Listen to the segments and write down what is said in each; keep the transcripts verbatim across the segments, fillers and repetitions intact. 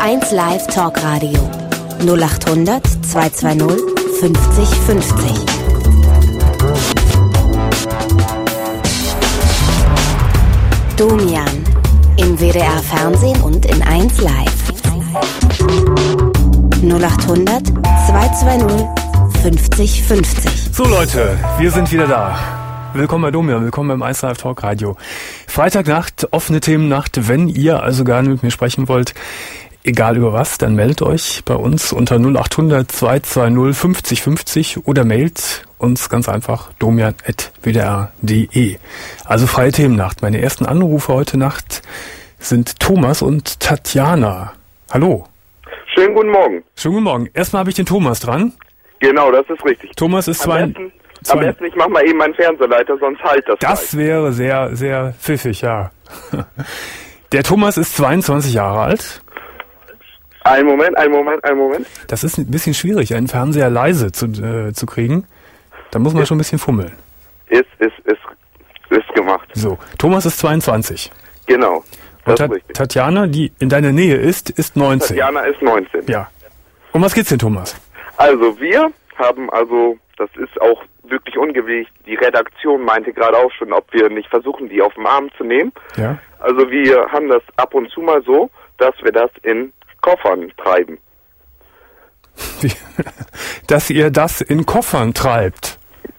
eins Live Talkradio null acht hundert zweihundertzweißig fünfzig fünfzig. Domian im W D R Fernsehen und in eins Live. null acht hundert zweihundertzweißig fünfzig fünfzig. So Leute, wir sind wieder da. Willkommen bei Domian, willkommen beim eins Live Talk Radio. Freitagnacht, offene Themennacht. Wenn ihr also gerne mit mir sprechen wollt, egal über was, dann meldet euch bei uns unter null acht hundert zweihundertzweißig fünfzig fünfzig oder mailt uns ganz einfach domian at w d r punkt d e. Also freie Themennacht. Meine ersten Anrufe heute Nacht sind Thomas und Tatjana. Hallo. Schönen guten Morgen. Schönen guten Morgen. Erstmal habe ich den Thomas dran. Genau, das ist richtig. Thomas ist zwei... Am besten, am besten ich mach mal eben meinen Fernsehleiter, sonst halt das Das gleich. wäre sehr, sehr pfiffig, ja. Der Thomas ist zweiundzwanzig Jahre alt. Ein Moment, ein Moment, ein Moment. Das ist ein bisschen schwierig, einen Fernseher leise zu, äh, zu kriegen. Da muss man ist, schon ein bisschen fummeln. Ist, ist, ist, ist gemacht. So, Thomas ist zweiundzwanzig. Genau, das Und Ta- ist richtig. Tatjana, die in deiner Nähe ist, ist neunzehn. Tatjana ist neunzehn. Ja. Um was geht's denn, Thomas? Also wir haben also, das ist auch wirklich ungewöhnlich, die Redaktion meinte gerade auch schon, ob wir nicht versuchen, die auf den Arm zu nehmen. Ja. Also wir haben das ab und zu mal so, dass wir das in Koffern treiben. Dass ihr das in Koffern treibt.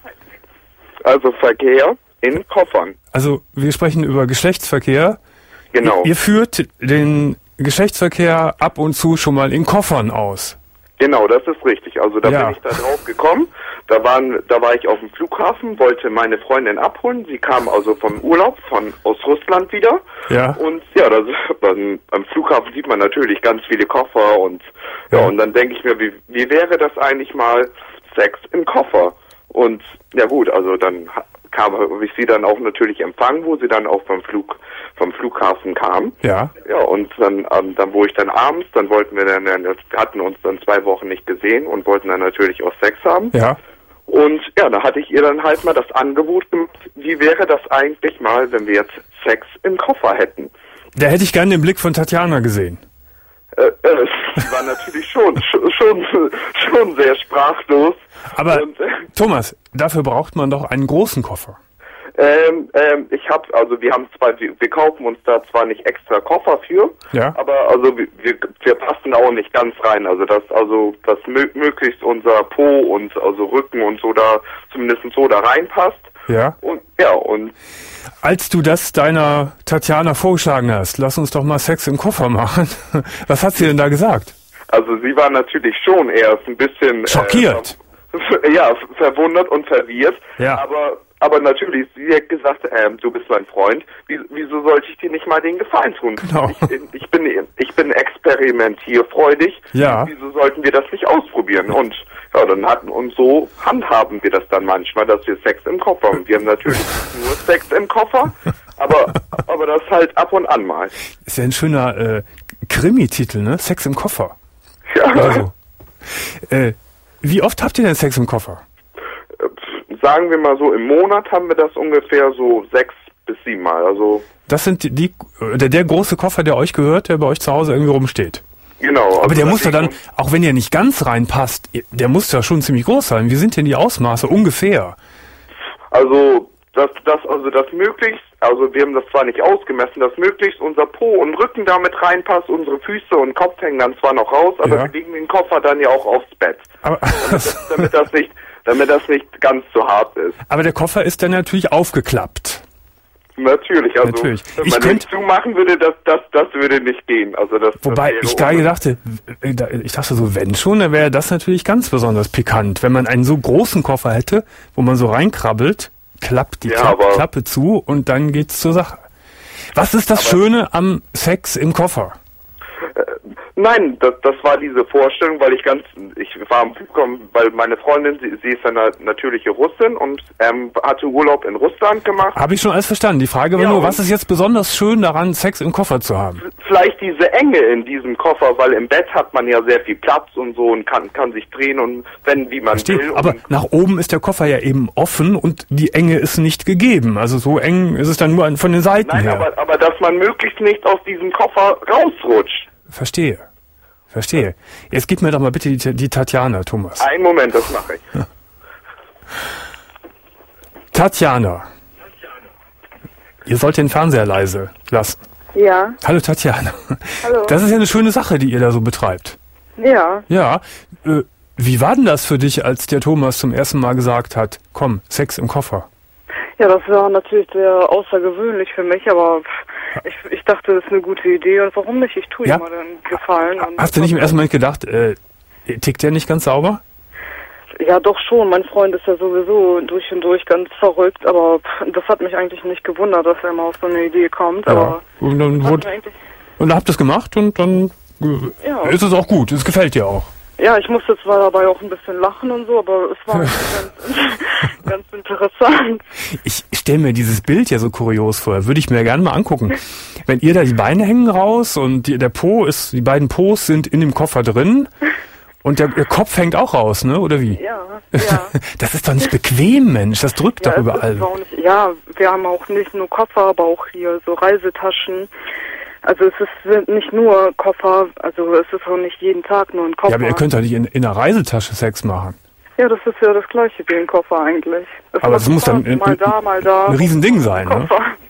Also Verkehr in Koffern. Also wir sprechen über Geschlechtsverkehr. Genau. Ihr, ihr führt den Geschlechtsverkehr ab und zu schon mal in Koffern aus. Genau, das ist richtig. Also da Ja. bin ich da drauf gekommen. Da waren, da war ich auf dem Flughafen, wollte meine Freundin abholen. Sie kam also vom Urlaub von aus Russland wieder. Ja. Und ja, das, beim, beim Flughafen sieht man natürlich ganz viele Koffer und ja, Ja. und dann denke ich mir, wie, wie wäre das eigentlich mal Sex im Koffer? Und ja gut, also dann kam habe ich sie dann auch natürlich empfangen, wo sie dann auch vom Flug vom Flughafen kam. Ja. Ja, und dann, ähm, dann, wo ich dann abends, dann wollten wir dann, wir hatten uns dann zwei Wochen nicht gesehen und wollten dann natürlich auch Sex haben. Ja. Und ja, da hatte ich ihr dann halt mal das Angebot gemacht, wie wäre das eigentlich mal, wenn wir jetzt Sex im Koffer hätten? Da hätte ich gerne den Blick von Tatjana gesehen. Äh, äh, sie war natürlich schon, schon, schon, schon sehr sprachlos. Aber und, äh, Thomas, dafür braucht man doch einen großen Koffer. Ähm, ähm, ich habe, also wir haben zwar, wir, wir kaufen uns da zwar nicht extra Koffer für, Ja. aber also wir, wir, wir passen auch nicht ganz rein. Also dass also dass mö- möglichst unser Po und also Rücken und so da zumindest so da reinpasst. Ja. Und ja und Als du das deiner Tatjana vorgeschlagen hast, lass uns doch mal Sex im Koffer machen. Was hat sie denn da gesagt? also sie war natürlich schon erst ein bisschen Schockiert. Äh, ver- ja, verwundert und verwirrt. Ja. Aber aber natürlich, sie hat gesagt, ähm, du bist mein Freund, wie, wieso sollte ich dir nicht mal den Gefallen tun? Genau. Ich, ich bin ich bin experimentierfreudig. Ja. Wieso sollten wir das nicht ausprobieren? Und ja, dann hatten und so handhaben wir das dann manchmal, dass wir Sex im Koffer haben. Wir haben natürlich nur Sex im Koffer, aber aber das halt ab und an mal. Ist ja ein schöner äh, Krimi-Titel, ne? Sex im Koffer. Ja. Oder so. Äh, wie oft habt ihr denn Sex im Koffer? Sagen wir mal so, im Monat haben wir das ungefähr so sechs bis sieben Mal. Also Das sind die, die der, der große Koffer, der euch gehört, der bei euch zu Hause irgendwie rumsteht. genau. Aber also der das muss ja dann, liegt- auch wenn der nicht ganz reinpasst, der muss ja schon ziemlich groß sein. Wie sind denn die Ausmaße ungefähr? Also das, das, also das möglichst, also wir haben das zwar nicht ausgemessen, dass möglichst unser Po und Rücken damit reinpasst, unsere Füße und Kopf hängen dann zwar noch raus, aber Ja. wir legen den Koffer dann ja auch aufs Bett, Aber, damit das nicht, damit das nicht ganz so hart ist. aber der Koffer ist dann natürlich aufgeklappt. Natürlich, also Natürlich. wenn Ich man könnt- den zumachen würde, das, das, das würde nicht gehen. Also das, Wobei das wäre ich gerade un- dachte, ich dachte so, wenn schon, dann wäre das natürlich ganz besonders pikant, wenn man einen so großen Koffer hätte, wo man so reinkrabbelt, klappt die Ja, Klapp, aber- Klappe zu und dann geht's zur Sache. Was ist das Schöne am Sex im Koffer? Nein, das, das war diese Vorstellung, weil ich ganz, ich war am Flughafen, weil meine Freundin, sie, sie ist eine natürliche Russin und ähm, hatte Urlaub in Russland gemacht. Habe ich schon alles verstanden. Die Frage war Ja, nur, und- was ist jetzt besonders schön daran, Sex im Koffer zu haben? Vielleicht diese Enge in diesem Koffer, weil im Bett hat man ja sehr viel Platz und so und kann, kann sich drehen und wenn, wie man Verstehe. will. Aber und nach oben ist der Koffer ja eben offen und die Enge ist nicht gegeben. Also so eng ist es dann nur an- von den Seiten Nein, her. aber, aber dass man möglichst nicht aus diesem Koffer rausrutscht. Verstehe. verstehe. Jetzt gib mir doch mal bitte die, die Tatjana, Thomas. Einen Moment, das mache ich. Ja. Tatjana. Ihr sollt den Fernseher leise lassen. Ja. Hallo Tatjana. Hallo. Das ist ja eine schöne Sache, die ihr da so betreibt. Ja. Ja. Äh, wie war denn das für dich, als der Thomas zum ersten Mal gesagt hat, komm, Sex im Koffer? Ja, das war natürlich sehr außergewöhnlich für mich, aber ich, ich dachte, das ist eine gute Idee und warum nicht? Ich tue ja? ihm mal den Gefallen. Und hast du nicht im ersten Moment gedacht, äh, tickt der nicht ganz sauber? Ja, doch schon. Mein Freund ist ja sowieso durch und durch ganz verrückt, aber das hat mich eigentlich nicht gewundert, dass er mal auf so eine Idee kommt. Ja. Aber und dann wurde, und dann habt ihr es gemacht und dann ja. ist es auch gut. Es gefällt dir auch. Ja, ich musste zwar dabei auch ein bisschen lachen und so, aber es war ganz, ganz interessant. Ich stelle mir dieses Bild ja so kurios vor. Würde ich mir gerne mal angucken. Wenn ihr da die Beine hängen raus und die, der Po ist, die beiden Po's sind in dem Koffer drin. Und der, der Kopf hängt auch raus, ne? Oder wie? Ja, ja. Das ist doch nicht bequem, Mensch. Das drückt ja, doch überall. Nicht, ja, wir haben auch nicht nur Koffer, aber auch hier so Reisetaschen. Also es ist, sind nicht nur Koffer, also es ist auch nicht jeden Tag nur ein Koffer. Ja, aber ihr könnt doch nicht in, in einer Reisetasche Sex machen. Ja, das ist ja das gleiche wie ein Koffer eigentlich. Das aber es muss dann in, mal da, mal da. ein Riesending sein, ne?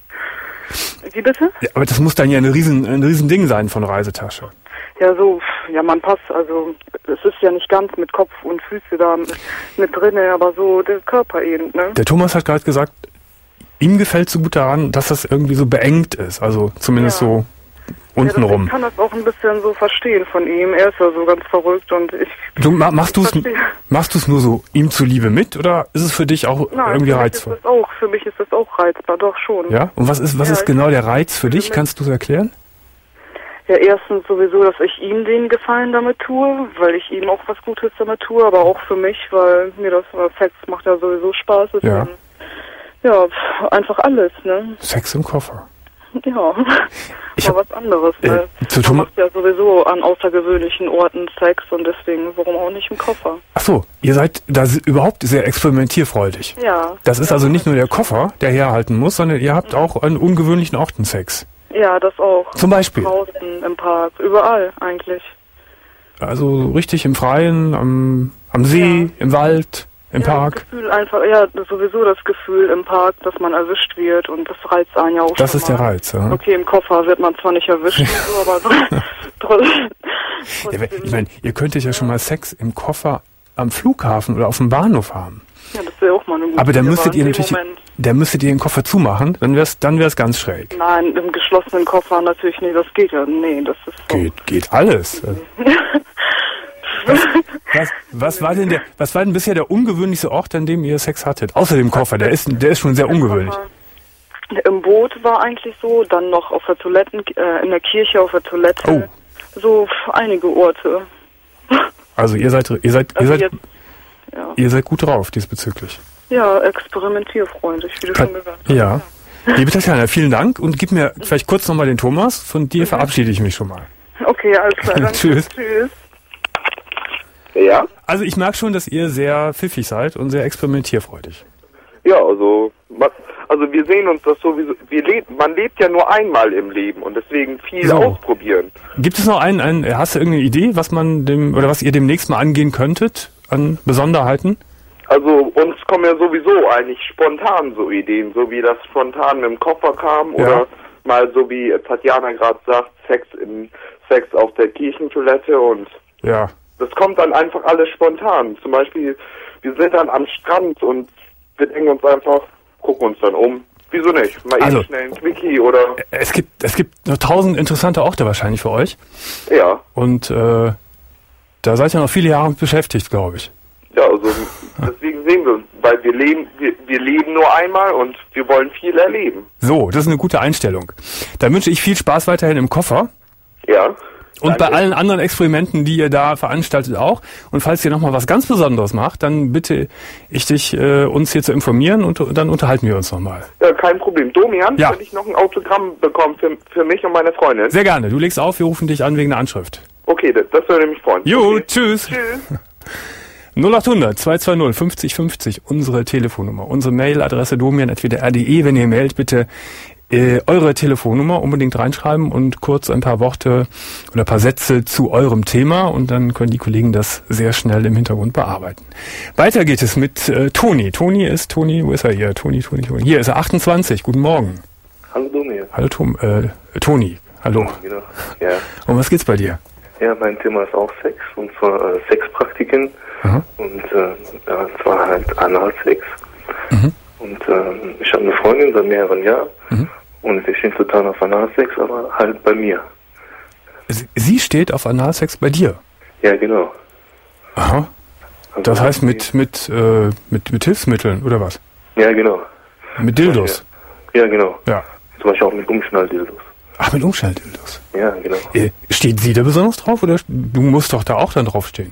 Wie bitte? Ja, aber das muss dann ja ein riesen, ein Riesending sein von Reisetasche. Ja, so, ja, man passt, also, es ist ja nicht ganz mit Kopf und Füße da mit, mit drinne, aber so der Körper eben, ne? Der Thomas hat gerade gesagt, ihm gefällt so gut daran, dass das irgendwie so beengt ist, also zumindest ja. so untenrum. Ja, ich kann das auch ein bisschen so verstehen von ihm, er ist ja so ganz verrückt und ich... Du, machst du es machst du's nur so ihm zuliebe mit, oder ist es für dich auch Nein, irgendwie für reizvoll? Mich ist das auch, für mich ist das auch reizbar, doch schon. Ja, und was ist, was ja, ist genau der Reiz für dich, kannst du es erklären? Ja, erstens sowieso, dass ich ihm den Gefallen damit tue, weil ich ihm auch was Gutes damit tue, aber auch für mich, weil mir das Sex macht ja sowieso Spaß. Ja. Ja, einfach alles, ne? Sex im Koffer. Ja, ich mal was anderes, ne? Äh, Man macht ja sowieso an außergewöhnlichen Orten Sex und deswegen, warum auch nicht im Koffer? Ach so, ihr seid da überhaupt sehr experimentierfreudig. Ja. Das ist ja, also nicht nur der Koffer, der herhalten muss, sondern ihr habt auch an ungewöhnlichen Orten Sex. Ja, das auch. Zum Beispiel? Draußen, im Park, überall eigentlich. Also richtig im Freien, am, am See, ja. im Wald, im ja, Park? Das Gefühl einfach, ja, sowieso das Gefühl im Park, dass man erwischt wird und das reizt einen ja auch Das schon ist mal. Der Reiz, ja. Okay, im Koffer wird man zwar nicht erwischt, so, aber trotzdem. Ja, ich meine, ihr könntet ja schon mal Sex im Koffer am Flughafen oder auf dem Bahnhof haben. Ja, das wäre auch mal eine gute Aber dann müsstet ihr natürlich, Moment. dann müsstet ihr den Koffer zumachen, dann wär's, dann wär's ganz schräg. Nein, im geschlossenen Koffer natürlich nicht, das geht ja, nee, das ist so. Geht, geht alles. was, was, was war denn der, was war denn bisher der ungewöhnlichste Ort, an dem ihr Sex hattet? Außer dem Koffer, der ist, der ist schon sehr ungewöhnlich. Im Boot war eigentlich so, dann noch auf der Toilette, äh, in der Kirche auf der Toilette. Oh. So einige Orte. Also ihr seid, ihr seid, also ihr seid, jetzt, ja. ihr seid gut drauf diesbezüglich. Ja, experimentierfreundlich, wie du Kann, schon gesagt hast. Ja. Liebe Tatjana, vielen Dank und gib mir vielleicht kurz nochmal den Thomas. Von dir verabschiede ich mich schon mal. Okay, alles klar. Dann Tschüss. Tschüss. Ja? Also ich merke schon, dass ihr sehr pfiffig seid und sehr experimentierfreudig. Ja, also, also wir sehen uns das sowieso, wir leben, man lebt ja nur einmal im Leben und deswegen viel so. ausprobieren. Gibt es noch einen, einen, hast du irgendeine Idee, was man dem, oder was ihr demnächst mal angehen könntet an Besonderheiten? Also uns kommen ja sowieso eigentlich spontan so Ideen, so wie das spontan mit dem Koffer kam Ja. oder mal so wie Tatjana gerade sagt, Sex im Sex auf der Kirchentoilette und Ja. das kommt dann einfach alles spontan. Zum Beispiel, wir sind dann am Strand und wir denken uns einfach, gucken uns dann um. Wieso nicht? Mal Also, eben schnell ein Quickie oder... Es gibt, es gibt noch tausend interessante Orte wahrscheinlich für euch. Ja. Und äh, da seid ihr noch viele Jahre mit beschäftigt, glaube ich. Ja, also deswegen sehen wir, weil wir leben, wir, wir leben nur einmal und wir wollen viel erleben. So, das ist eine gute Einstellung. Dann wünsche ich viel Spaß weiterhin im Koffer. Ja. Und Danke. bei allen anderen Experimenten, die ihr da veranstaltet auch. Und falls ihr nochmal was ganz Besonderes macht, dann bitte ich dich, äh, uns hier zu informieren und, und dann unterhalten wir uns nochmal. Ja, kein Problem. Domian, Ja. könnte ich noch ein Autogramm bekommen für, für mich und meine Freundin? Sehr gerne. Du legst auf, wir rufen dich an wegen der Anschrift. Okay, das, das würde mich freuen. Jo, okay. tschüss. Tschüss. null acht hundert zwei zwei null fünfzig fünfzig, unsere Telefonnummer. Unsere Mailadresse domian at w d r punkt d e. Wenn ihr mailt, bitte Äh, eure Telefonnummer unbedingt reinschreiben und kurz ein paar Worte oder ein paar Sätze zu eurem Thema und dann können die Kollegen das sehr schnell im Hintergrund bearbeiten. Weiter geht es mit äh, Toni. Toni ist, Toni, wo ist er hier? Toni, Toni, Toni. Hier ist er, achtundzwanzig. Guten Morgen. Hallo Domi. Hallo Tom, äh, Toni. Hallo. Genau. Ja. Und was geht's bei dir? Ja, mein Thema ist auch Sex, und zwar äh, Sexpraktiken. Aha. Und äh, ja, zwar halt Analsex. Mhm. Und äh, ich habe eine Freundin seit mehreren Jahren. Mhm. Und wir stehen total auf Analsex, aber halt bei mir. Sie, sie steht auf Analsex bei dir? Ja, genau. Aha. Also Das heißt mit, mit, äh, mit, mit Hilfsmitteln, oder was? Ja, genau. Mit Dildos? Ja, genau. Ja. Zum Beispiel auch mit Umschnalldildos. Ach, mit Umschnalldildos? Ja, genau. Äh, steht sie da besonders drauf, oder du musst doch da auch dann draufstehen?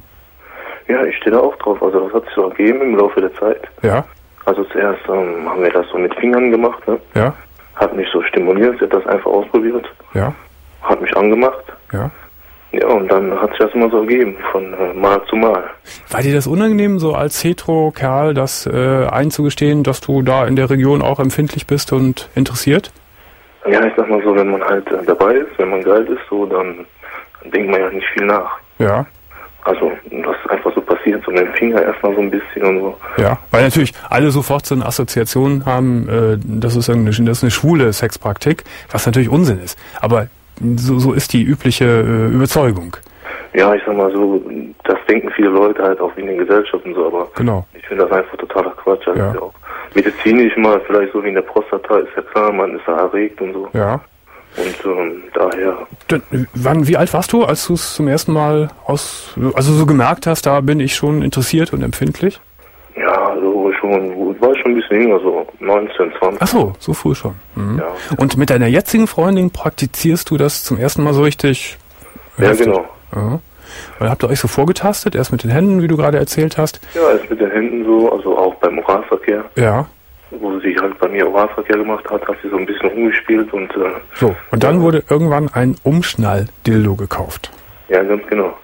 Ja, ich stehe da auch drauf. Also das hat sich so ergeben im Laufe der Zeit. Ja. Also zuerst ähm, haben wir das so mit Fingern gemacht, ne? Ja. Hat mich so stimuliert, sie hat das einfach ausprobiert. Ja. Hat mich angemacht. Ja. Ja, und dann hat sich das immer so ergeben, von äh, Mal zu Mal. War dir das unangenehm, so als Hetero-Kerl, das äh, einzugestehen, dass du da in der Region auch empfindlich bist und interessiert? Ja, ich sag mal so, wenn man halt äh, dabei ist, wenn man geil ist, so, dann denkt man ja nicht viel nach. Ja. Also, das ist einfach so passiert, so mit dem Finger erstmal so ein bisschen und so. Ja, weil natürlich alle sofort so eine Assoziation haben, äh, das ist eine, das ist eine schwule Sexpraktik, was natürlich Unsinn ist. Aber so, so ist die übliche äh, Überzeugung. Ja, ich sag mal so, das denken viele Leute halt auch wie in den Gesellschaften so, aber Genau. ich finde das einfach totaler Quatsch. Also Ja. ja. Auch medizinisch mal, vielleicht so wie in der Prostata, ist ja klar, man ist da erregt und so. Ja. Und ähm, daher... Dann, äh, wann, wie alt warst du, als du es zum ersten Mal aus, also so gemerkt hast, da bin ich schon interessiert und empfindlich? Ja, so schon, war schon ein bisschen jünger, so neunzehn, zwanzig. Ach so, so früh schon. Mhm. Ja. Und mit deiner jetzigen Freundin praktizierst du das zum ersten Mal so richtig? Ja, heftig? genau. Ja. Weil habt ihr euch so vorgetastet, erst mit den Händen, wie du gerade erzählt hast? Ja, erst mit den Händen so, also auch beim Oralverkehr. Ja. Wo sie halt bei mir Oralverkehr gemacht hat, hat sie so ein bisschen rumgespielt und... Äh, So, und dann wurde irgendwann ein Umschnall-Dildo gekauft. ja, ganz genau.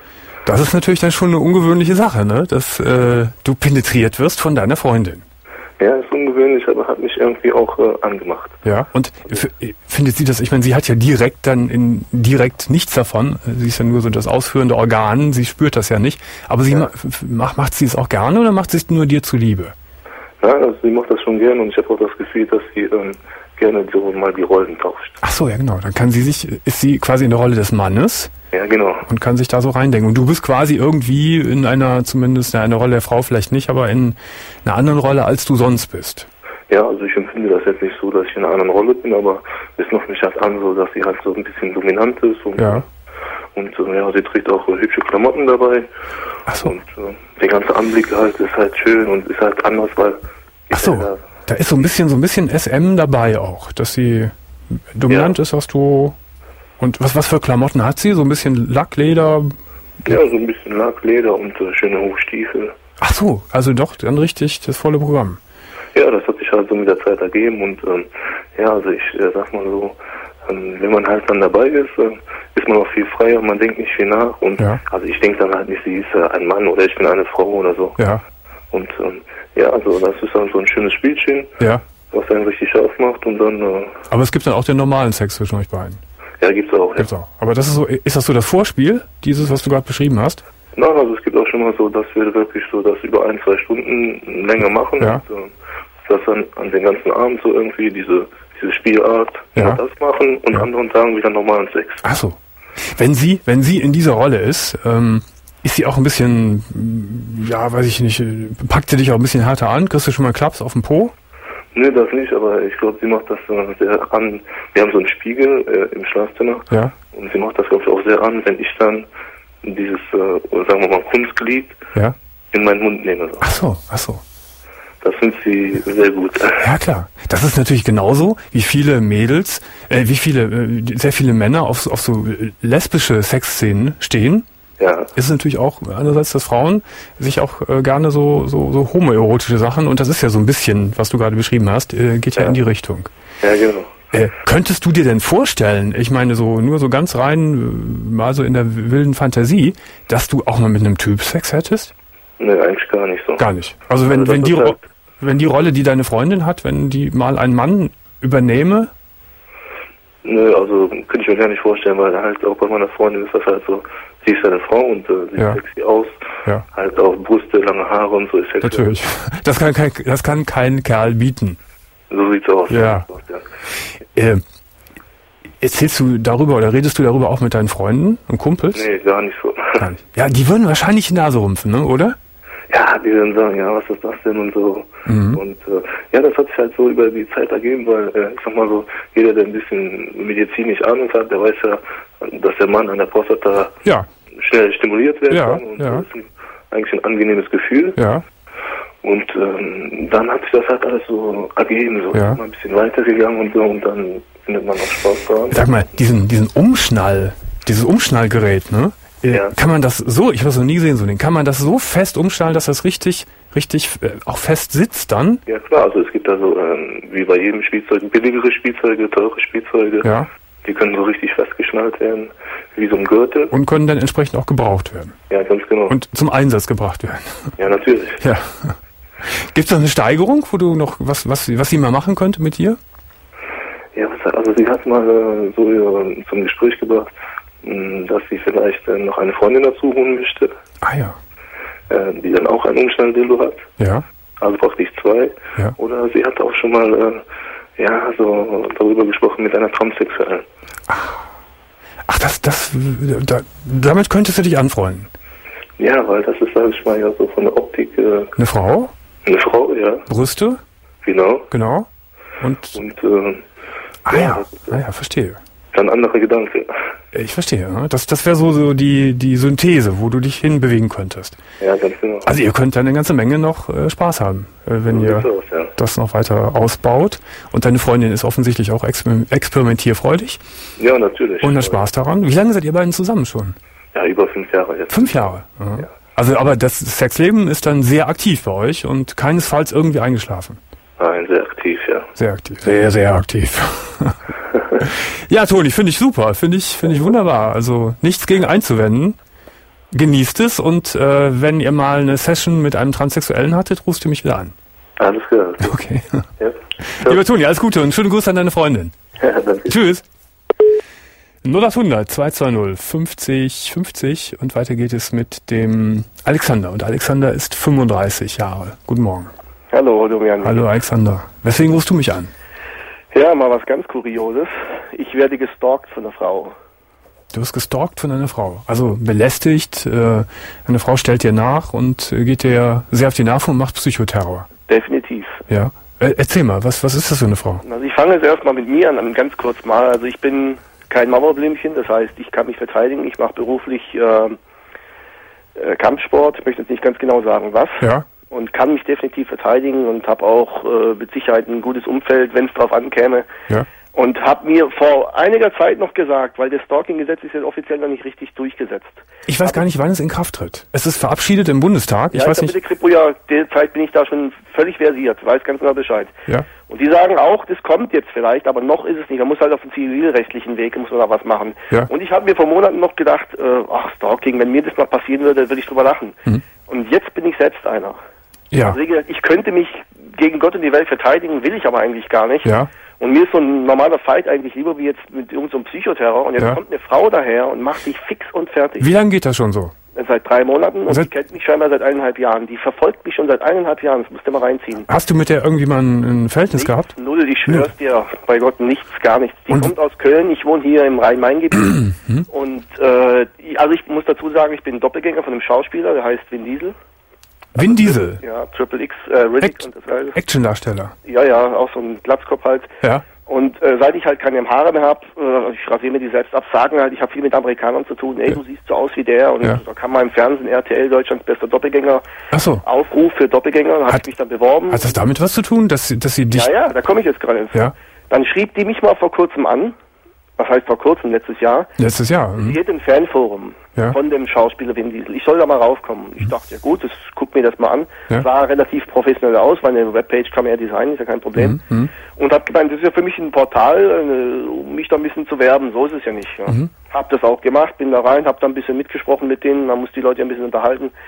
Das ist natürlich dann schon eine ungewöhnliche Sache, ne? Dass äh, du penetriert wirst von deiner Freundin. Ja, ist ungewöhnlich, aber hat mich irgendwie auch äh, angemacht. Ja. Und f- findet sie das, ich meine, sie hat ja direkt dann in direkt nichts davon. Sie ist ja nur so das ausführende Organ, sie spürt das ja nicht. Aber sie Ja. ma- f- macht, macht sie es auch gerne oder macht sie es nur dir zuliebe? Nein, also sie macht das schon gerne und ich habe auch das Gefühl, dass sie ähm, gerne so mal die Rollen tauscht. Ach so, ja genau. Dann kann sie sich, ist sie quasi in der Rolle des Mannes Ja, genau. und kann sich da so reindenken. Und du bist quasi irgendwie in einer, zumindest in einer Rolle der Frau vielleicht nicht, aber in einer anderen Rolle, als du sonst bist. Ja, also ich empfinde das jetzt nicht so, dass ich in einer anderen Rolle bin, aber es macht mich halt an, so dass sie halt so ein bisschen dominant ist und, Ja. und äh, ja, sie trägt auch äh, hübsche Klamotten dabei. Ach so. Und äh, der ganze Anblick halt ist halt schön und ist halt anders, weil... Ach so. Ja, Da ist so ein bisschen, so ein bisschen S M dabei auch, dass sie dominant Ja. ist, was du. Und was, was für Klamotten hat sie? So ein bisschen Lack, Leder. ja, so ein bisschen Lack, Leder und äh, schöne Hochstiefel. Ach so, also doch, dann richtig das volle Programm. Ja, das hat sich halt so mit der Zeit ergeben und ähm, ja, also ich äh, sag mal so, ähm, wenn man halt dann dabei ist, äh, ist man auch viel freier, man denkt nicht viel nach und Ja. also ich denke dann halt nicht, sie ist äh, ein Mann oder ich bin eine Frau oder so. Ja, Und ähm, ja, also das ist dann so ein schönes Spielchen, ja. was einen richtig scharf macht und dann, äh, Aber es gibt dann auch den normalen Sex zwischen euch beiden. ja, gibt's auch. Ja. Gibt's auch. Aber das ist so, ist das so das Vorspiel, dieses, was du gerade beschrieben hast? Nein, also es gibt auch schon mal so, dass wir wirklich so das über ein, zwei Stunden länger machen Ja. und äh, das dann an den ganzen Abend so irgendwie diese diese Spielart Ja. und das machen und Ja. an anderen Tagen wieder normalen Sex. Ach so. Wenn sie, wenn sie in dieser Rolle ist, ähm, ist sie auch ein bisschen, ja, weiß ich nicht, äh, packt sie dich auch ein bisschen härter an? Kriegst du schon mal Klaps auf den Po? Nee, das nicht, aber ich glaube, sie macht das äh, sehr an. Wir haben so einen Spiegel äh, im Schlafzimmer Ja. und sie macht das, glaube ich, auch sehr an, wenn ich dann dieses, äh, sagen wir mal, Kunstglied Ja. in meinen Mund nehme. So. Ach so, ach so. Das findet sie sehr gut. Ja, klar. Das ist natürlich genauso, wie viele Mädels, äh, wie viele, äh, sehr viele Männer auf, so- auf so äh, lesbische Sexszenen stehen. Ja, Ist es natürlich auch einerseits, dass Frauen sich auch äh, gerne so, so, so homoerotische Sachen, und das ist ja so ein bisschen, was du gerade beschrieben hast, äh, geht ja, Ja. in die Richtung. ja, genau. Äh, könntest du dir denn vorstellen, ich meine so nur so ganz rein, äh, mal so in der wilden Fantasie, dass du auch mal mit einem Typ Sex hättest? Nee, eigentlich gar nicht so. Gar nicht. Also wenn, Also das wenn, die, ist Ro- halt- wenn die Rolle, die deine Freundin hat, wenn die mal einen Mann übernehme, Nö, also könnte ich mir gar nicht vorstellen, weil halt auch bei meiner Freundin ist das halt so, sie ist ja eine Frau und äh, sieht Ja. sexy aus, Ja. halt auch Brüste, lange Haare und so ist sexy. Natürlich. Das kann kein, das kann kein Kerl bieten. So sieht's aus. Ja. Äh, erzählst du darüber oder redest du darüber auch mit deinen Freunden und Kumpels? Nee, gar nicht so. Gar nicht. Ja, die würden wahrscheinlich die Nase rümpfen, ne, oder? Ja, die dann sagen, ja, was ist das denn und so. Mhm. Und äh, ja, das hat sich halt so über die Zeit ergeben, weil äh, ich sag mal so, jeder, der ein bisschen medizinisch Ahnung hat, der weiß ja, dass der Mann an der Prostata Ja, schnell stimuliert werden Ja, kann und ja. das ist ein, eigentlich ein angenehmes Gefühl. ja. Und ähm, dann hat sich das halt alles so ergeben, so Ja. ist mal ein bisschen weitergegangen und so und dann findet man auch Spaß daran. Sag mal, diesen, diesen Umschnall, dieses Umschnallgerät, ne? Äh, Ja. Kann man das so, ich habe das noch nie gesehen, so den, kann man das so fest umschnallen, dass das richtig, richtig äh, auch fest sitzt dann? Ja klar, also es gibt da so, ähm, wie bei jedem Spielzeug, billigere Spielzeuge, teure Spielzeuge, Ja. die können so richtig festgeschnallt werden, wie so ein Gürtel. Und können dann entsprechend auch gebraucht werden. Ja, ganz genau. Und zum Einsatz gebracht werden. ja, natürlich. Ja. Gibt's da eine Steigerung, wo du noch was, was, was sie mal machen könnte mit dir? Ja, was- also sie hat mal äh, so äh, zum Gespräch gebracht, mh, dass sie vielleicht äh, noch eine Freundin dazu holen möchte, Ah ja. äh, die dann auch ein Umschnalldildo hat, Ja. also praktisch zwei. Ja. Oder sie hat auch schon mal äh, ja so darüber gesprochen mit einer Transsexuellen. Ach, das, das, da, damit könntest du dich anfreunden. Ja, weil das ist, sag ich mal, ja so von der Optik äh, Eine Frau, eine Frau, ja, Brüste, genau. genau. Und, Und äh, ah ja, das ist ah ja, verstehe. dann andere Gedanke. Ich verstehe. Ne? Das, das wäre so, so die, die Synthese, wo du dich hinbewegen könntest. Ja, ganz genau. Also ihr könnt dann eine ganze Menge noch äh, Spaß haben, äh, wenn So ihr sieht's aus, ja. das noch weiter ausbaut. Und deine Freundin ist offensichtlich auch exper experimentierfreudig Ja, natürlich. und hat Spaß daran. Wie lange seid ihr beiden zusammen schon? Ja, über fünf Jahre jetzt. Fünf Jahre. Ja. Also, aber das Sexleben ist dann sehr aktiv bei euch und keinesfalls irgendwie eingeschlafen. Nein, sehr aktiv, ja. Sehr aktiv. Sehr, sehr aktiv. Ja, Toni, finde ich super. Finde ich, finde ich wunderbar. Also nichts gegen einzuwenden. Genießt es und äh, wenn ihr mal eine Session mit einem Transsexuellen hattet, rufst du mich wieder an. Alles klar. Okay. Ja. Lieber Toni, alles Gute und schöne Grüße an deine Freundin. Ja, danke. Tschüss. null acht hundert zwei zwei null fünfzig fünfzig und weiter geht es mit dem Alexander. Und Alexander ist fünfunddreißig Jahre. Guten Morgen. Hallo, Domian. Hallo Alexander. Weswegen rufst du mich an? Ja, mal was ganz Kurioses. Ich werde gestalkt von einer Frau. Du wirst gestalkt von einer Frau. Also belästigt. Äh, eine Frau stellt dir nach und äh, geht dir sehr auf die Nerven und macht Psychoterror. Definitiv. Ja. Äh, erzähl mal, was, was ist das für eine Frau? Also ich fange jetzt erstmal mit mir an, ganz kurz mal. Also ich bin kein Mauerblümchen, das heißt, ich kann mich verteidigen. Ich mache beruflich äh, äh, Kampfsport, ich möchte jetzt nicht ganz genau sagen, was. Ja. Und kann mich definitiv verteidigen und habe auch äh, mit Sicherheit ein gutes Umfeld, wenn es drauf ankäme. Ja. Und habe mir vor einiger Zeit noch gesagt, weil das Stalking-Gesetz ist jetzt offiziell noch nicht richtig durchgesetzt. Ich weiß gar nicht, wann es in Kraft tritt. Es ist verabschiedet im Bundestag. Ich ja, weiß ich nicht. bitte Kripo, ja, derzeit bin ich da schon völlig versiert, weiß ganz genau Bescheid. Ja. Und die sagen auch, das kommt jetzt vielleicht, aber noch ist es nicht. Man muss halt auf dem zivilrechtlichen Weg, muss man da was machen. Ja. Und ich habe mir vor Monaten noch gedacht, äh, ach Stalking, wenn mir das mal passieren würde, würde ich drüber lachen. Mhm. Und jetzt bin ich selbst einer. Ja. Also, wie gesagt, ich könnte mich gegen Gott und die Welt verteidigen, will ich aber eigentlich gar nicht. Ja. Und mir ist so ein normaler Fight eigentlich lieber wie jetzt mit irgendeinem so Psychoterror. Und jetzt Ja. kommt eine Frau daher und macht dich fix und fertig. Wie lange geht das schon so? Seit drei Monaten und Seit- die kennt mich scheinbar seit eineinhalb Jahren. Die verfolgt mich schon seit eineinhalb Jahren, das musst du mal reinziehen. Hast du mit der irgendwie mal ein, ein Verhältnis gehabt? Null, ich schwör's dir, bei Gott nichts, gar nichts. Die Und- kommt aus Köln, ich wohne hier im Rhein-Main-Gebiet. Und äh, ich- also ich muss dazu sagen, ich bin ein Doppelgänger von einem Schauspieler, der heißt Vin Diesel. Vin Diesel, Ja, Triple X, äh, Riddick Act- und das alles. Actiondarsteller. Ja, ja, auch so ein Glatzkopf halt. Ja. Und äh, seit ich halt keine Haare mehr habe, äh, ich rasiere mir die selbst ab, sagen halt, ich habe viel mit Amerikanern zu tun, ey, Ja. du siehst so aus wie der. Und Ja. da kam mal im Fernsehen R T L, Deutschlands bester Doppelgänger, Ach so. Aufruf für Doppelgänger, habe Hat- ich mich dann beworben. Hat das damit was zu tun, dass, sie- dass sie dich... Ja, ja, da komme ich jetzt gerade ins. Ja. Dann schrieb die mich mal vor kurzem an, was heißt vor kurzem, letztes Jahr, Letztes Jahr. sie Mhm. hätte ein Fanforum Ja. von dem Schauspieler Vin Diesel. Ich soll da mal raufkommen. Ich dachte, ja gut, das guck mir das mal an. Ja. Sah relativ professionell aus, weil eine Webpage kann man ja designen, ist ja kein Problem. Mhm. Mhm. Und hab gemeint, das ist ja für mich ein Portal, äh, um mich da ein bisschen zu werben. So ist es ja nicht. Ja. Mhm. Hab das auch gemacht, bin da rein, hab da ein bisschen mitgesprochen mit denen, man muss die Leute ja ein bisschen unterhalten.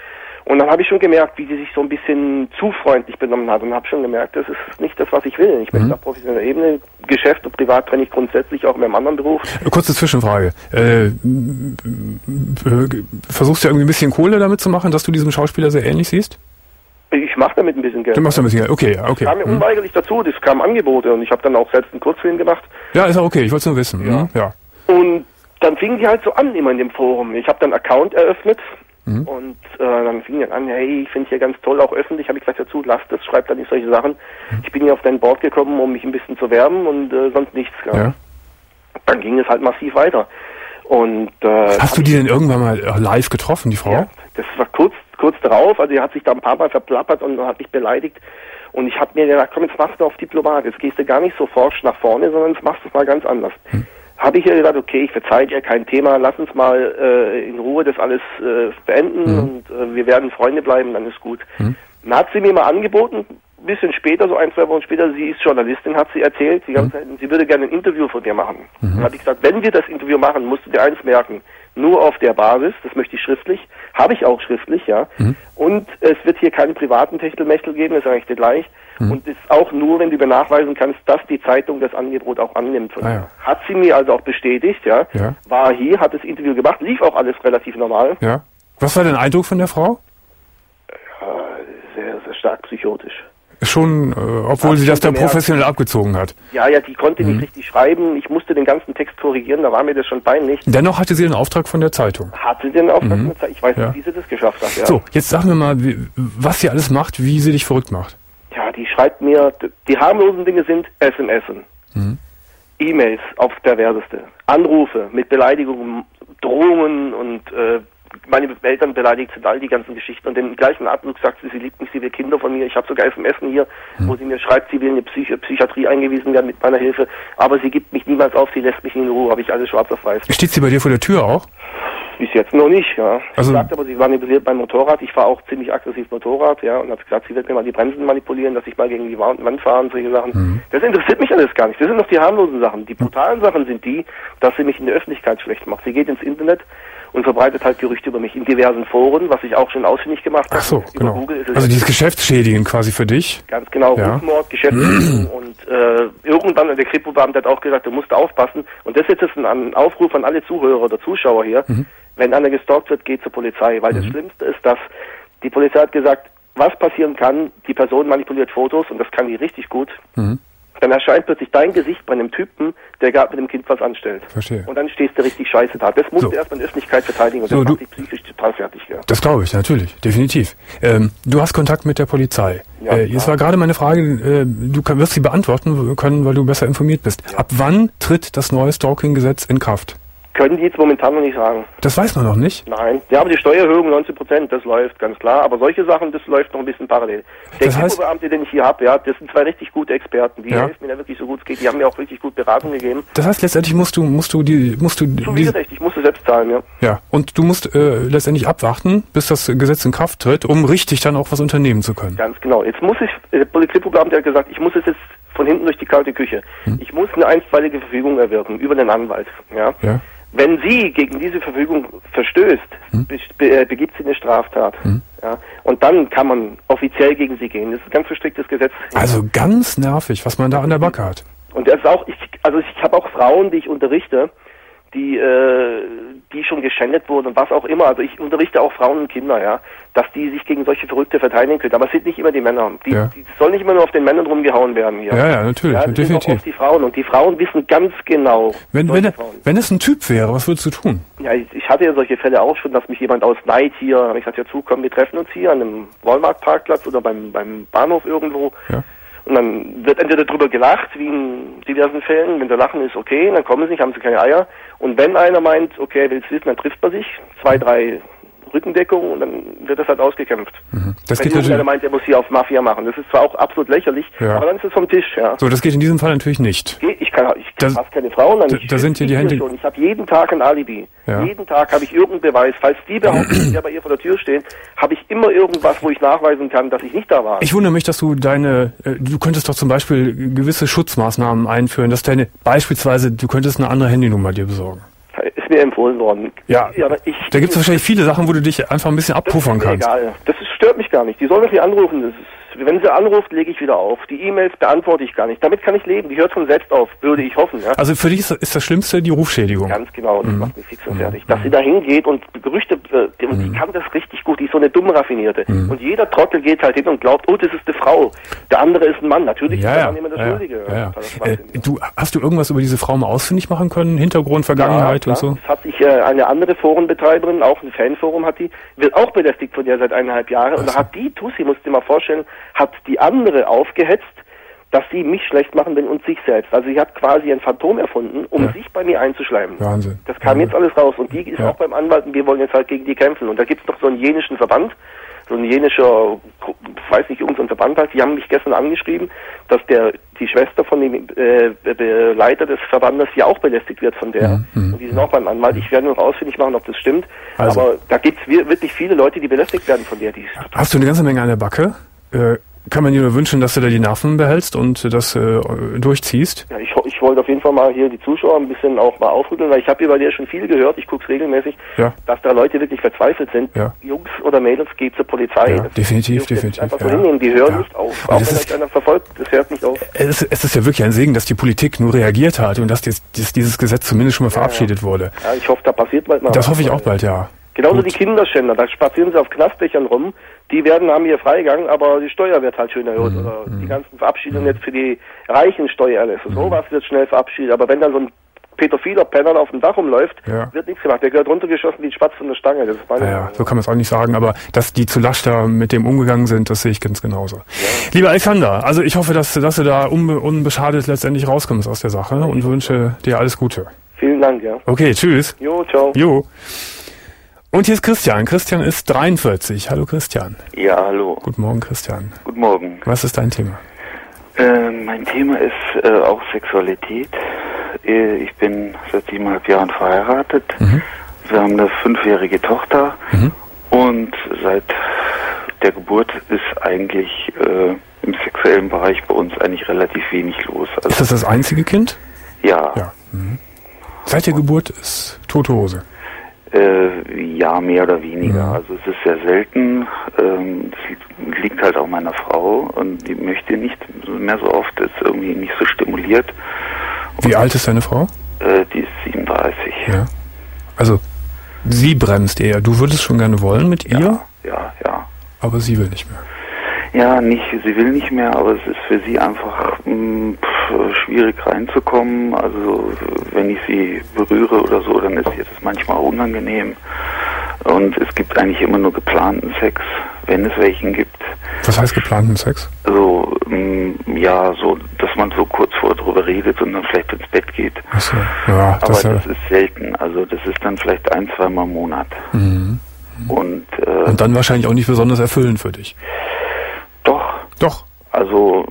Und dann habe ich schon gemerkt, wie sie sich so ein bisschen zu freundlich benommen hat und habe schon gemerkt, das ist nicht das, was ich will. Ich möchte Mhm. auf professioneller Ebene, Geschäft und Privat trenne ich grundsätzlich auch in meinem anderen Beruf. Kurze Zwischenfrage. Äh, m- m- m- versuchst du irgendwie ein bisschen Kohle damit zu machen, dass du diesem Schauspieler sehr ähnlich siehst? Ich mache damit ein bisschen Geld. Du machst ein bisschen Geld. Okay, ja, okay. Das kam mir Mhm. unweigerlich dazu, das kamen Angebote und ich habe dann auch selbst einen Kurzfilm gemacht. Ja, ist auch okay. Ich wollte es nur wissen. Ja. Mhm. Ja. Und dann fingen die halt so an, immer in dem Forum. Ich habe dann einen Account eröffnet Mhm. und äh, dann fingen die an, hey, ich finde hier ganz toll, auch öffentlich. Habe ich gesagt, dazu, lass das, schreib da nicht solche Sachen. Mhm. Ich bin hier auf dein Board gekommen, um mich ein bisschen zu werben und äh, sonst nichts. Ja. Ja. Dann ging es halt massiv weiter. Und äh, Hast du die denn irgendwann mal äh, live getroffen, die Frau? ja, das war kurz kurz darauf, also er hat sich da ein paar Mal verplappert und hat mich beleidigt. Und ich habe mir gedacht, komm, jetzt machst du auf Diplomat, jetzt gehst du gar nicht so forsch nach vorne, sondern jetzt machst du es mal ganz anders. Hm. Habe ich ja gedacht, okay, ich verzeihe dir, kein Thema, lass uns mal äh, in Ruhe das alles äh, beenden Hm. und äh, wir werden Freunde bleiben, dann ist gut. Hm. Dann hat sie mir mal angeboten, ein bisschen später, so ein, zwei Wochen später, sie ist Journalistin, hat sie erzählt, die ganze Zeit, sie würde gerne ein Interview von dir machen. Mhm. Dann habe ich gesagt, wenn wir das Interview machen, musst du dir eins merken, nur auf der Basis, das möchte ich schriftlich, habe ich auch schriftlich, ja, Mhm. und es wird hier keinen privaten Techtelmechtel geben, das sage ich dir gleich, Mhm. und ist auch nur, wenn du mir nachweisen kannst, dass die Zeitung das Angebot auch annimmt. Ah, ja. Hat sie mir also auch bestätigt, ja, Ja. war hier, hat das Interview gemacht, lief auch alles relativ normal, Ja. Was war dein Eindruck von der Frau? äh, sehr, sehr stark psychotisch. Schon, äh, obwohl Hab sie das schon dann gemerkt. professionell abgezogen hat. Ja, ja, die konnte Mhm. nicht richtig schreiben. Ich musste den ganzen Text korrigieren, da war mir das schon peinlich. Dennoch hatte sie einen Auftrag von der Zeitung. Hat sie denn auch Mhm. Ich weiß Ja. nicht, wie sie das geschafft hat. Ja. So, jetzt sag mir mal, wie, was sie alles macht, wie sie dich verrückt macht. Ja, die schreibt mir, die harmlosen Dinge sind S M S, Mhm. E-Mails aufs Perverseste, Anrufe mit Beleidigungen, Drohungen und äh, meine Eltern beleidigt sind, all die ganzen Geschichten. Und im gleichen Atemzug sagt sie, sie liebt mich, sie will Kinder von mir. Ich habe sogar S M S hier, Mhm. wo sie mir schreibt, sie will in eine Psych Psychiatrie eingewiesen werden mit meiner Hilfe. Aber sie gibt mich niemals auf, sie lässt mich in Ruhe. Habe ich alles schwarz auf weiß. Steht sie bei dir vor der Tür auch? Bis jetzt noch nicht, ja. Also- sie sagt aber, sie manipuliert mein Motorrad. Ich fahre auch ziemlich aggressiv Motorrad, ja. Und hat gesagt, sie wird mir mal die Bremsen manipulieren, dass ich mal gegen die Wand Wand fahre und solche Sachen. Mhm. Das interessiert mich alles gar nicht. Das sind noch die harmlosen Sachen. Die brutalen Sachen sind die, dass sie mich in der Öffentlichkeit schlecht macht. Sie geht ins Internet und verbreitet halt Gerüchte über mich in diversen Foren, was ich auch schon ausfindig gemacht habe. Ach so, Über genau. Google ist es Also ja dieses Geschäftsschädigen quasi für dich. ganz genau, Ja. Rufmord, Geschäftsführung und äh, irgendwann, der Kripo-Beamte hat auch gesagt, du musst aufpassen. Und das jetzt ist ein, ein Aufruf an alle Zuhörer oder Zuschauer hier. Mhm. Wenn einer gestalkt wird, geht zur Polizei. Weil das Schlimmste ist, dass die Polizei hat gesagt, was passieren kann, die Person manipuliert Fotos und das kann die richtig gut. Mhm. Dann erscheint plötzlich dein Gesicht bei einem Typen, der gerade mit dem Kind was anstellt. Verstehe. Und dann stehst du richtig scheiße da. Das musst So. du erstmal in der Öffentlichkeit verteidigen und So, das du- macht dich psychisch total fertig. Ja. Das glaube ich, natürlich, definitiv. Ähm, du hast Kontakt mit der Polizei. Ja, äh, jetzt klar. war gerade meine Frage, äh, du kann, wirst sie beantworten können, weil du besser informiert bist. Ja. Ab wann tritt das neue Stalking-Gesetz in Kraft? Können die jetzt momentan noch nicht sagen. Das weiß man noch nicht. Nein. Ja, aber die Steuererhöhung neunzehn Prozent, das läuft ganz klar. Aber solche Sachen, das läuft noch ein bisschen parallel. Der Das heißt- Kripo-Beamte, den ich hier habe, ja, das sind zwei richtig gute Experten. Die Ja. helfen mir da wirklich so gut es geht. Die haben mir auch richtig gut Beratung gegeben. Das heißt, letztendlich musst du, musst du die, musst du Zu die, Widerrecht, ich musste selbst zahlen, ja. ja, und du musst äh, letztendlich abwarten, bis das Gesetz in Kraft tritt, um richtig dann auch was unternehmen zu können. Ganz genau. Jetzt muss ich, der Kripo-Beamte hat gesagt, ich muss es jetzt von hinten durch die kalte Küche. Hm. Ich muss eine einstweilige Verfügung erwirken über den Anwalt, ja. Ja. Wenn sie gegen diese Verfügung verstößt, Hm. be be äh, begibt sie eine Straftat. Hm. Ja, und dann kann man offiziell gegen sie gehen. Das ist ein ganz verstricktes Gesetz. Also ganz nervig, was man da an der Backe hat. Und das ist auch, ich, also ich habe auch Frauen, die ich unterrichte, die, äh, die schon geschändet wurden und was auch immer. Also ich unterrichte auch Frauen und Kinder, ja, dass die sich gegen solche Verrückte verteidigen können. Aber es sind nicht immer die Männer. Die, Ja. die soll nicht immer nur auf den Männern rumgehauen werden hier. Ja, ja, natürlich, Ja, das sind auch definitiv. oft die Frauen und die Frauen wissen ganz genau. Wenn, solche wenn, Frauen. wenn es ein Typ wäre, was würdest du tun? Ja, ich, ich hatte ja solche Fälle auch schon, dass mich jemand aus Neid hier, habe ich gesagt, ja zu, komm, wir treffen uns hier an einem Walmart-Parkplatz oder beim, beim Bahnhof irgendwo. Ja. Und dann wird entweder drüber gelacht, wie in diversen Fällen. Wenn der Lachen ist, okay, dann kommen sie nicht, haben sie keine Eier. Und wenn einer meint, okay, er will es wissen, dann trifft man sich, zwei, drei Rückendeckungen und dann wird das halt ausgekämpft. Mhm. Das wenn geht irgendeiner natürlich. meint, er muss hier auf Mafia machen. Das ist zwar auch absolut lächerlich, Ja. aber dann ist es vom Tisch, ja. So, das geht in diesem Fall natürlich nicht. Geht, Ich kann, ich Da- kann fast keine Frauen an. da- Ich- da sind dir die ich Hände- Schon. Ich habe jeden Tag ein Alibi. Ja. Jeden Tag habe ich irgendeinen Beweis. Falls die behaupten, der bei ihr vor der Tür stehen, habe ich immer irgendwas, wo ich nachweisen kann, dass ich nicht da war. Ich wundere mich, dass du deine, äh, du könntest doch zum Beispiel gewisse Schutzmaßnahmen einführen, dass deine, beispielsweise, du könntest eine andere Handynummer dir besorgen. ist mir empfohlen worden. Ja, ja aber ich, da gibt es wahrscheinlich viele Sachen, wo du dich einfach ein bisschen abpuffern das ist mir kannst. Egal. Das ist, stört mich gar nicht. Die soll mich nicht anrufen. Das ist, wenn sie anruft, lege ich wieder auf. Die E-Mails beantworte ich gar nicht. Damit kann ich leben. Die hört von selbst auf, würde ich hoffen. Ja? Also für dich ist, ist das Schlimmste die Rufschädigung. Ganz genau, das Mhm. macht mich fix und Mhm. fertig. Dass sie da hingeht und Gerüchte, äh, die, und die kann das richtig gut, die ist so eine dumme Raffinierte. Mhm. Und jeder Trottel geht halt hin und glaubt, oh, das ist eine Frau. Der andere ist ein Mann. Natürlich Ja, ist der ja, Mann immer der ja, Schuldige. ja, ja. Das ist Äh, Wahnsinn. du, hast du irgendwas über diese Frau mal ausfindig machen können? Hintergrund, Vergangenheit Ja, und klar. so? Es hat sich äh, eine andere Forenbetreiberin, auch ein Fanforum hat die, wird auch belästigt von der seit eineinhalb Jahren. Und da hat die, Tussi, musst du dir mal vorstellen, hat die andere aufgehetzt, dass sie mich schlecht machen will und sich selbst. Also sie hat quasi ein Phantom erfunden, um Ja. sich bei mir einzuschleimen. Wahnsinn. Das kam Wahnsinn. jetzt alles raus. Und die ist Ja. auch beim Anwalt und wir wollen jetzt halt gegen die kämpfen. Und da gibt es noch so einen jenischen Verband, so ein jenischer, weiß nicht, irgendein Verband halt, die haben mich gestern angeschrieben, dass der die Schwester von dem äh, äh, Leiter des Verbandes ja auch belästigt wird von der. Mhm. Und die sind auch beim Anwalt. Ich werde noch ausfindig machen, ob das stimmt. Also. Aber da gibt es wirklich viele Leute, die belästigt werden von der. Die ist Hast du eine ganze Menge an der Backe? Äh, kann man dir nur wünschen, dass du da die Nerven behältst und das äh, durchziehst? Ja, ich, ho- ich wollte auf jeden Fall mal hier die Zuschauer ein bisschen auch mal aufrütteln, weil ich habe hier bei dir schon viel gehört, ich gucke es regelmäßig, Ja. dass da Leute wirklich verzweifelt sind. Ja. Jungs oder Mädels, geht zur Polizei. Ja, Das definitiv, dürft ihr nicht definitiv, einfach so ja. hinnehmen, die hören Ja. nicht auf. Aber Auch das wenn ist- euch einer verfolgt, das hört nicht auf. Es, es ist ja wirklich ein Segen, dass die Politik nur reagiert hat und dass dies, dies, dieses Gesetz zumindest schon mal verabschiedet wurde. Ja, ich hoffe, da passiert bald mal Das was. hoffe ich auch bald, ja. Genauso Gut. die Kinderschänder, da spazieren sie auf Knastdächern rum, die werden, haben hier Freigang, aber die Steuer wird halt schön erhöht. Mhm. Oder die ganzen Verabschiedungen jetzt für die reichen Steuererlässe. Mhm. Sowas wird schnell verabschiedet, aber wenn dann so ein pädophiler Penner auf dem Dach rumläuft, Ja. wird nichts gemacht. Der gehört runtergeschossen wie ein Spatz von der Stange. Das ist meine Naja, Meinung. so kann man es auch nicht sagen, aber dass die zu lasch da mit dem umgegangen sind, das sehe ich ganz genauso. Lieber Alexander, also ich hoffe, dass, dass du da unbe unbeschadet letztendlich rauskommst aus der Sache und wünsche dir alles Gute. Vielen Dank, ja. Okay, tschüss. Jo, ciao. Jo. Und hier ist Christian. Christian ist dreiundvierzig. Hallo Christian. Ja, hallo. Guten Morgen, Christian. Guten Morgen. Was ist dein Thema? Äh, mein Thema ist äh, auch Sexualität. Äh, ich bin seit siebeneinhalb Jahren verheiratet. Mhm. Wir haben eine fünfjährige Tochter. Mhm. Und seit der Geburt ist eigentlich äh, im sexuellen Bereich bei uns eigentlich relativ wenig los. Also, Ist das das einzige Kind? ja, Ja. Mhm. Seit der Geburt ist tote Hose. äh, ja, mehr oder weniger. Mhm. Also es ist sehr selten. Ähm, das liegt halt auch meiner Frau und die möchte nicht mehr so oft, ist irgendwie nicht so stimuliert. Wie alt ist deine Frau? Äh, die ist siebenunddreißig. Ja. Also, sie bremst eher. Du würdest schon gerne wollen mit ihr, Ja, ja, ja. aber sie will nicht mehr. Ja, nicht, sie will nicht mehr, aber es ist für sie einfach mh, pff, schwierig reinzukommen. Also wenn ich sie berühre oder so, dann ist ihr das manchmal unangenehm. Und es gibt eigentlich immer nur geplanten Sex, wenn es welchen gibt. Was heißt geplanten Sex? Also mh, ja, so, dass man so kurz vorher drüber redet und dann vielleicht ins Bett geht. Achso, ja, Aber das ist ja... das ist selten. Also das ist dann vielleicht ein, zweimal im Monat. Mhm. Und, äh, Und dann wahrscheinlich auch nicht besonders erfüllend für dich. doch. Doch. Also,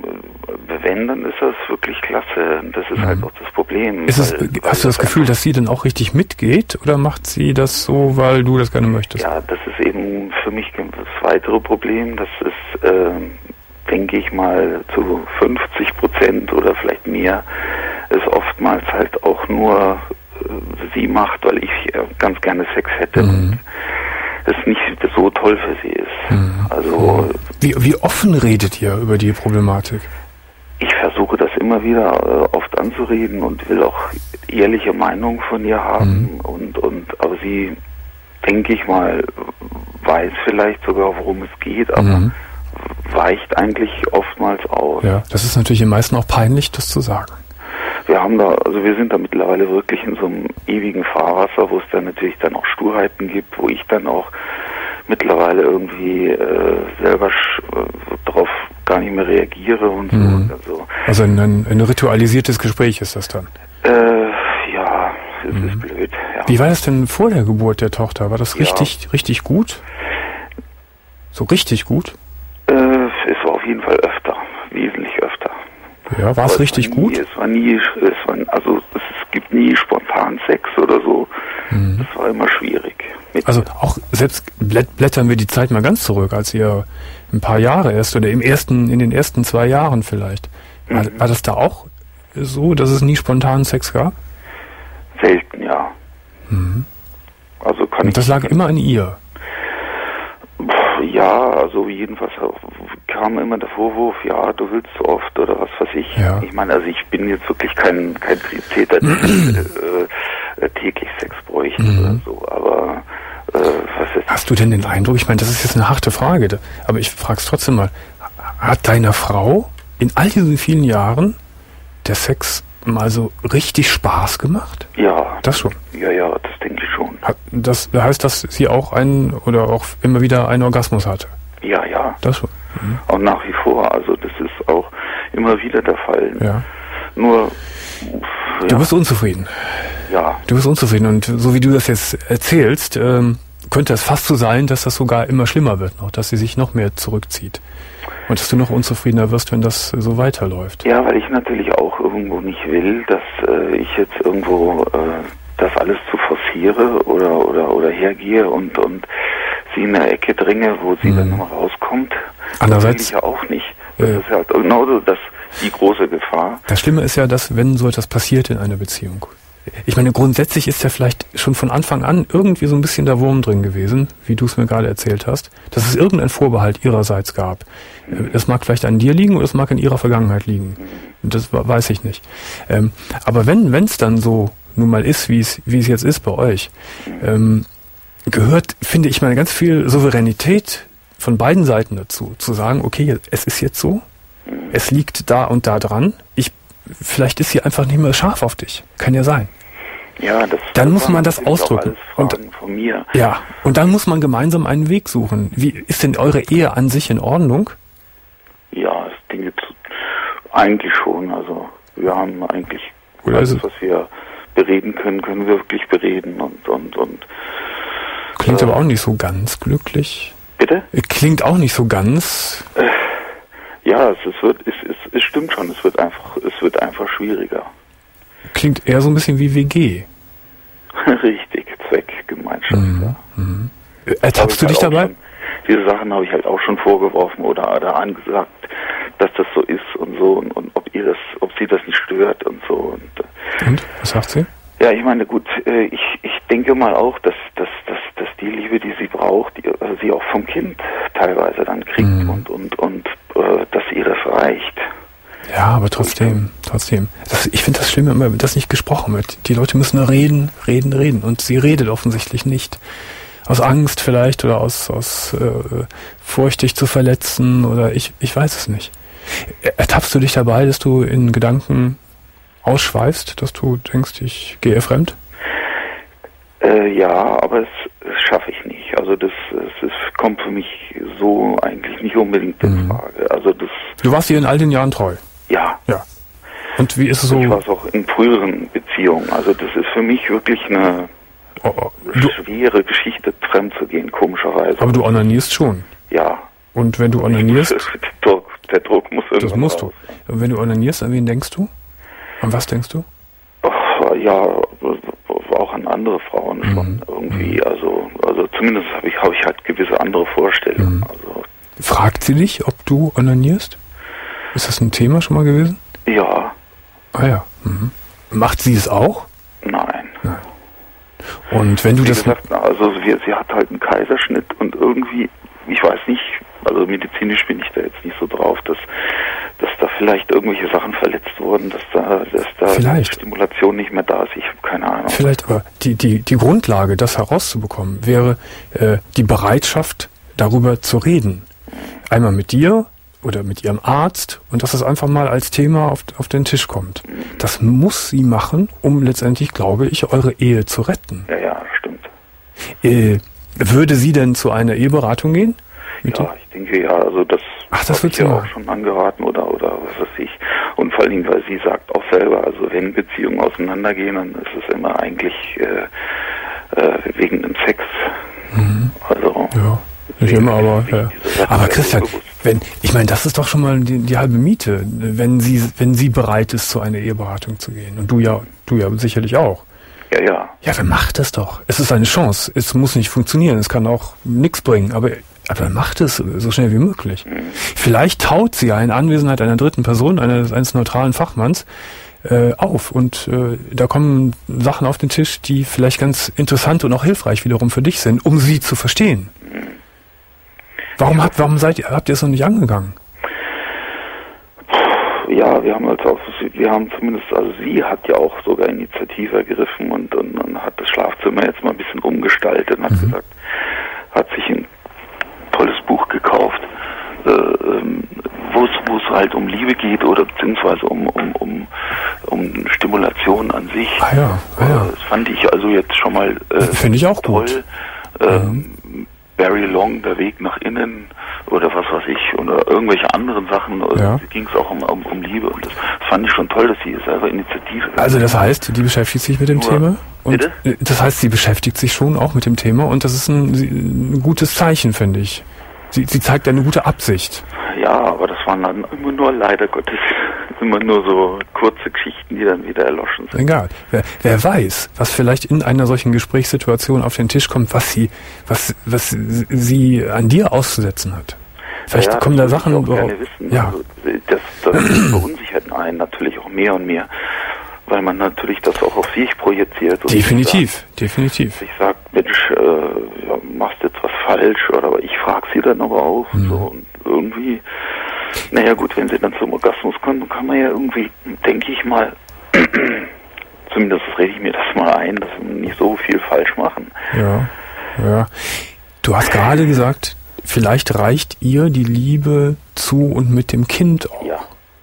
äh, wenn, dann ist das wirklich klasse. Das ist halt auch das Problem. Ist es, weil- hast du das weil Gefühl, dass sie dann auch richtig mitgeht oder macht sie das so, weil du das gerne möchtest? Ja, das ist eben für mich das weitere Problem. Das ist, äh, denke ich mal, zu fünfzig Prozent oder vielleicht mehr, es oftmals halt auch nur äh, sie macht, weil ich äh, ganz gerne Sex hätte Mhm. und es nicht so toll für sie ist. Mhm. Also, Wie, wie offen redet ihr über die Problematik? ich versuche das immer wieder äh, oft anzureden und will auch ehrliche Meinung von ihr haben. Mhm. Und, und, aber sie, denke ich mal, weiß vielleicht sogar, worum es geht, aber Mhm. weicht eigentlich oftmals aus. Ja, das ist natürlich den meisten auch peinlich, das zu sagen. Wir haben da, also wir sind da mittlerweile wirklich in so einem ewigen Fahrwasser, wo es dann natürlich dann auch Sturheiten gibt, wo ich dann auch mittlerweile irgendwie äh, selber sch- äh, darauf gar nicht mehr reagiere und so. Mhm. Also, Also ein, ein, ein ritualisiertes Gespräch ist das dann. äh, ja, es Mhm. ist blöd. Ja. Wie war das denn vor der Geburt der Tochter? War das Ja. richtig, richtig gut? So richtig gut? Äh, es war auf jeden Fall öfter, wesentlich öfter. Ja, war Aber es richtig war nie, gut? Es war nie, es war, also es, es gibt nie spontan Sex oder so. Das war immer schwierig. Mit Also auch selbst blätt, blättern wir die Zeit mal ganz zurück, als ihr ein paar Jahre erst oder im ersten, in den ersten zwei Jahren vielleicht. War, Mhm. war das da auch so, dass es nie spontanen Sex gab? selten, ja. Mhm. Also kann Und das ich, lag immer an ihr? Ja, also jedenfalls kam immer der Vorwurf, ja, du willst so oft oder was weiß ich. Ja. Ich meine, also ich bin jetzt wirklich kein kein Triebtäter, der äh, täglich Sex bräuchte Mhm. oder so, aber äh, was ist Hast du denn den Eindruck, ich meine, das ist jetzt eine harte Frage, aber ich frage es trotzdem mal, hat deiner Frau in all diesen vielen Jahren der Sex mal so richtig Spaß gemacht? Ja. Das schon? Ja, ja, das denke ich schon. Hat, das heißt, dass sie auch einen oder auch immer wieder einen Orgasmus hatte? Ja, ja. Das schon? Mhm. Auch nach wie vor, also das ist auch immer wieder der Fall. Ja. Nur, ja. Du bist unzufrieden. Ja. Du bist unzufrieden und so wie du das jetzt erzählst, ähm, könnte es fast so sein, dass das sogar immer schlimmer wird noch, dass sie sich noch mehr zurückzieht. Und dass du noch unzufriedener wirst, wenn das so weiterläuft. Ja, weil ich natürlich auch irgendwo nicht will, dass äh, ich jetzt irgendwo äh, das alles zu forciere oder oder oder hergehe und und sie in eine Ecke dränge, wo sie mhm. dann nochmal rauskommt. Andererseits das will ich ja auch nicht. Das äh, ist ja genauso das die große Gefahr. Das Schlimme ist ja, dass wenn so etwas passiert in einer Beziehung, ich meine, grundsätzlich ist ja vielleicht schon von Anfang an irgendwie so ein bisschen der Wurm drin gewesen, wie du es mir gerade erzählt hast, dass es irgendeinen Vorbehalt ihrerseits gab. Mhm. Es mag vielleicht an dir liegen oder es mag in ihrer Vergangenheit liegen. Mhm. Das weiß ich nicht. Ähm, aber wenn wenn es dann so nun mal ist, wie es wie es jetzt ist bei euch, ähm, gehört, finde ich mal, ganz viel Souveränität von beiden Seiten dazu, zu sagen, okay, es ist jetzt so, es liegt da und da dran, ich vielleicht ist sie einfach nicht mehr scharf auf dich. Kann ja sein. Ja, das dann muss man das ausdrücken. Und von mir. Ja, und dann muss man gemeinsam einen Weg suchen. Wie ist denn eure Ehe an sich in Ordnung? Ja, ich denke eigentlich schon. Also wir haben eigentlich Oder alles, also, was wir bereden können, können wir wirklich bereden und und und. Klingt äh, aber auch nicht so ganz glücklich. Bitte? Klingt auch nicht so ganz. Äh, Ja, es, es wird, es, es, es stimmt schon, es wird einfach, es wird einfach schwieriger. Klingt eher so ein bisschen wie W G. Richtig, Zweckgemeinschaft. Mhm. Ja. Mhm. Ertappst du dich halt dabei? Schon, diese Sachen habe ich halt auch schon vorgeworfen oder, oder angesagt, dass das so ist und so und, und ob ihr das, ob sie das nicht stört und so. Und, und was sagt sie? Ja, ich meine, gut, ich, ich denke mal auch, dass, dass, dass, dass die Liebe, die sie braucht, die, also sie auch vom Kind teilweise dann kriegt mhm. und, und, und äh, dass ihr das reicht. Ja, aber trotzdem, trotzdem. Das, ich finde das Schlimme immer, dass nicht gesprochen wird. Die Leute müssen nur reden, reden, reden. Und sie redet offensichtlich nicht. Aus Angst vielleicht oder aus, aus äh, Furcht, dich zu verletzen oder ich, ich weiß es nicht. Ertappst du dich dabei, dass du in Gedanken ausschweifst, dass du denkst, ich gehe fremd? Äh, ja, aber es, das schaffe ich nicht. Also das, es, es kommt für mich so eigentlich nicht unbedingt in mhm. Frage. Also das. Du warst ihr in all den Jahren treu? Ja. Ja. Und wie ist es so? Ich war es auch in früheren Beziehungen. Also das ist für mich wirklich eine oh, oh. schwere Geschichte, fremd zu gehen, komischerweise. Aber du onanierst schon? Ja. Und wenn du onanierst? Der Druck, der Druck muss irgendwann Das musst raus. du. Und wenn du onanierst, an wen denkst du? An was denkst du? Ach, ja, auch an andere Frauen schon mhm. irgendwie. Also, also zumindest habe ich, habe ich halt gewisse andere Vorstellungen. Mhm. Also, fragt sie dich, ob du onanierst? Ist das ein Thema schon mal gewesen? Ja. Ah ja. Mhm. Macht sie es auch? Nein. Nein. Und wenn du Wie das... gesagt, also sie, sie hat halt einen Kaiserschnitt und irgendwie, ich weiß nicht, also medizinisch bin ich da jetzt nicht so drauf, dass, dass da vielleicht irgendwelche Sachen verletzt wurden, dass da, dass da vielleicht. Stimulation nicht mehr da ist, ich habe keine Ahnung. Vielleicht, aber die, die, die Grundlage, das herauszubekommen, wäre äh, die Bereitschaft, darüber zu reden. Einmal mit dir oder mit ihrem Arzt und dass es einfach mal als Thema auf, auf den Tisch kommt. Das muss sie machen, um letztendlich, glaube ich, eure Ehe zu retten. Ja, ja, stimmt. Äh, würde sie denn zu einer Eheberatung gehen? Ja, dir? Ich denke ja, also das, Ach, das wird ja auch schon angeraten oder oder was weiß ich. Und vor allen Dingen, weil sie sagt auch selber, also wenn Beziehungen auseinandergehen, dann ist es immer eigentlich äh, äh, wegen dem Sex. Mhm. Also ja. Nicht immer, aber ja. Aber Christian, wenn ich meine, das ist doch schon mal die, die halbe Miete, wenn sie wenn sie bereit ist, zu einer Eheberatung zu gehen und du ja du ja sicherlich auch. Ja, ja. Ja, dann macht es doch. Es ist eine Chance. Es muss nicht funktionieren. Es kann auch nichts bringen. Aber aber macht es so schnell wie möglich. Mhm. Vielleicht taut sie ja in Anwesenheit einer dritten Person, eines, eines neutralen Fachmanns, äh, auf und äh, da kommen Sachen auf den Tisch, die vielleicht ganz interessant und auch hilfreich wiederum für dich sind, um sie zu verstehen. Warum habt, warum seid ihr, habt ihr es noch nicht angegangen? Ja, wir haben halt auch, wir haben zumindest, also sie hat ja auch sogar Initiative ergriffen und, und, und hat das Schlafzimmer jetzt mal ein bisschen umgestaltet und hat mhm. gesagt, hat sich ein tolles Buch gekauft, äh, wo es wo es halt um Liebe geht oder beziehungsweise um um um um Stimulation an sich. Ah ja, ah ja. Das fand ich also jetzt schon mal äh, finde ich auch toll. Gut. Ähm, mhm. Barry Long, der Weg nach innen oder was weiß ich oder irgendwelche anderen Sachen. Ja. Ging es auch um, um, um Liebe und das, das fand ich schon toll, dass sie selber Initiative. Also das heißt, die beschäftigt sich mit dem Nur, Thema? Und bitte? Das heißt, sie beschäftigt sich schon auch mit dem Thema und das ist ein, ein gutes Zeichen, finde ich. Sie, sie zeigt eine gute Absicht. Ja, aber das waren dann immer nur, leider Gottes, immer nur so kurze Geschichten, die dann wieder erloschen sind. Egal. Wer, wer weiß, was vielleicht in einer solchen Gesprächssituation auf den Tisch kommt, was sie, was, was sie an dir auszusetzen hat. Vielleicht ja, kommen da Sachen. Ich auch gerne wissen. Ja. Also, das, das verunsichert einen natürlich auch mehr und mehr, weil man natürlich das auch auf sich projiziert. Und Definitiv, sagt, definitiv. Ich sag, Mensch, äh, ja, machst jetzt was falsch, oder aber ich frage sie dann aber auch. Mhm. So, und irgendwie, naja gut, wenn sie dann zum Orgasmus kommen, kann man ja irgendwie, denke ich mal, zumindest rede ich mir das mal ein, dass wir nicht so viel falsch machen. Ja, ja. Du hast gerade gesagt, vielleicht reicht ihr die Liebe zu und mit dem Kind auch. Ja.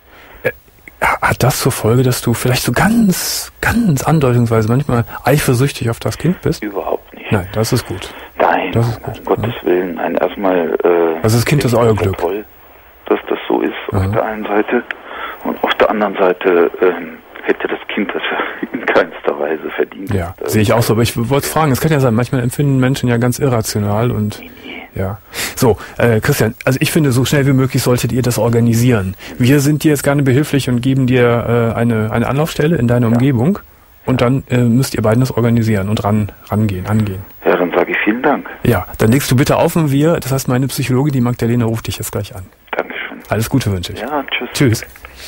Hat das zur Folge, dass du vielleicht so ganz, ganz andeutungsweise manchmal eifersüchtig auf das Kind bist? Überhaupt nicht. Nein, das ist gut. Nein, das ist gut, um Gottes ja. Willen. Nein, erstmal... Äh, also das Kind ist euer Glück. Toll, dass das so ist, Aha. auf der einen Seite. Und auf der anderen Seite ähm, hätte das Kind das in keinster Weise verdient. Ja, sehe ich auch so. Aber ich wollte fragen, es kann ja sein, manchmal empfinden Menschen ja ganz irrational und... Ja. So, äh, Christian, also ich finde, so schnell wie möglich solltet ihr das organisieren. Wir sind dir jetzt gerne behilflich und geben dir äh, eine, eine Anlaufstelle in deiner ja. Umgebung und dann äh, müsst ihr beiden das organisieren und ran, rangehen, angehen. Ja, dann sage ich vielen Dank. Ja, dann legst du bitte auf und wir, das heißt meine Psychologin, die Magdalena, ruft dich jetzt gleich an. Dankeschön. Alles Gute wünsche ich. Ja, tschüss. Tschüss.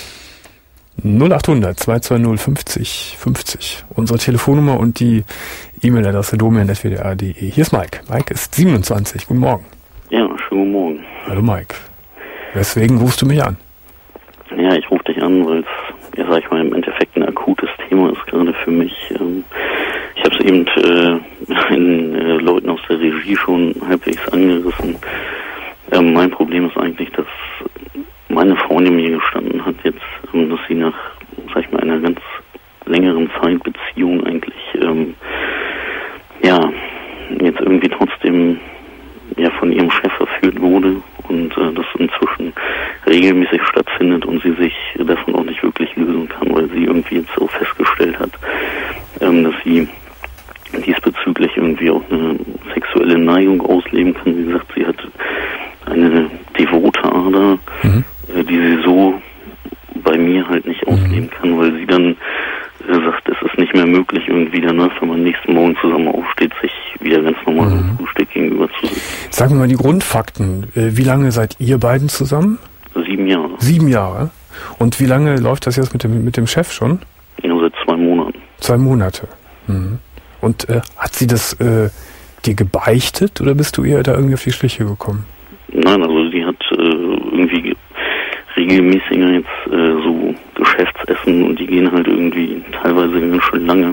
null acht hundert zwei zwei null fünfzig fünfzig. Unsere Telefonnummer und die E-Mail-Adresse domian at w d r punkt d e. Hier ist Mike. Mike ist siebenundzwanzig. Guten Morgen. Ja, schönen guten Morgen. Hallo Mike. Weswegen rufst du mich an? Ja, ich rufe dich an, weil es, ja, sag ich mal, im Endeffekt ein akutes Thema ist gerade für mich. Ähm, ich habe es eben äh, den äh, Leuten aus der Regie schon halbwegs angerissen. Ähm, mein Problem ist eigentlich, dass meine Freundin mir gestanden hat jetzt, ähm, dass sie nach, sag ich mal, einer ganz längeren Zeit Beziehung eigentlich, ähm, ja, jetzt irgendwie trotzdem ja von ihrem Chef verführt wurde und äh, das inzwischen regelmäßig stattfindet und sie sich davon auch nicht wirklich lösen kann, weil sie irgendwie jetzt auch festgestellt hat, ähm, dass sie diesbezüglich irgendwie auch eine sexuelle Neigung ausleben kann. Wie gesagt, sie hat eine devote Ader, mhm. äh, die sie so bei mir halt nicht ausleben kann, weil sie dann äh, sagt, es ist nicht mehr möglich, irgendwie danach, wenn man nächsten Morgen zusammen aufsteht, sich wieder ganz normal mhm. am Frühstück gegenüber zu sitzen. Sagen wir mal die Grundfakten. Äh, wie lange seid ihr beiden zusammen? Sieben Jahre. Sieben Jahre. Und wie lange läuft das jetzt mit dem mit dem Chef schon? Ja, seit zwei Monaten. Zwei Monate. Mhm. Und äh, hat sie das äh, dir gebeichtet oder bist du ihr da irgendwie auf die Schliche gekommen? Nein, also sie hat äh, irgendwie regelmäßiger jetzt äh, so Geschäftsessen und die gehen halt irgendwie teilweise ganz schön lange.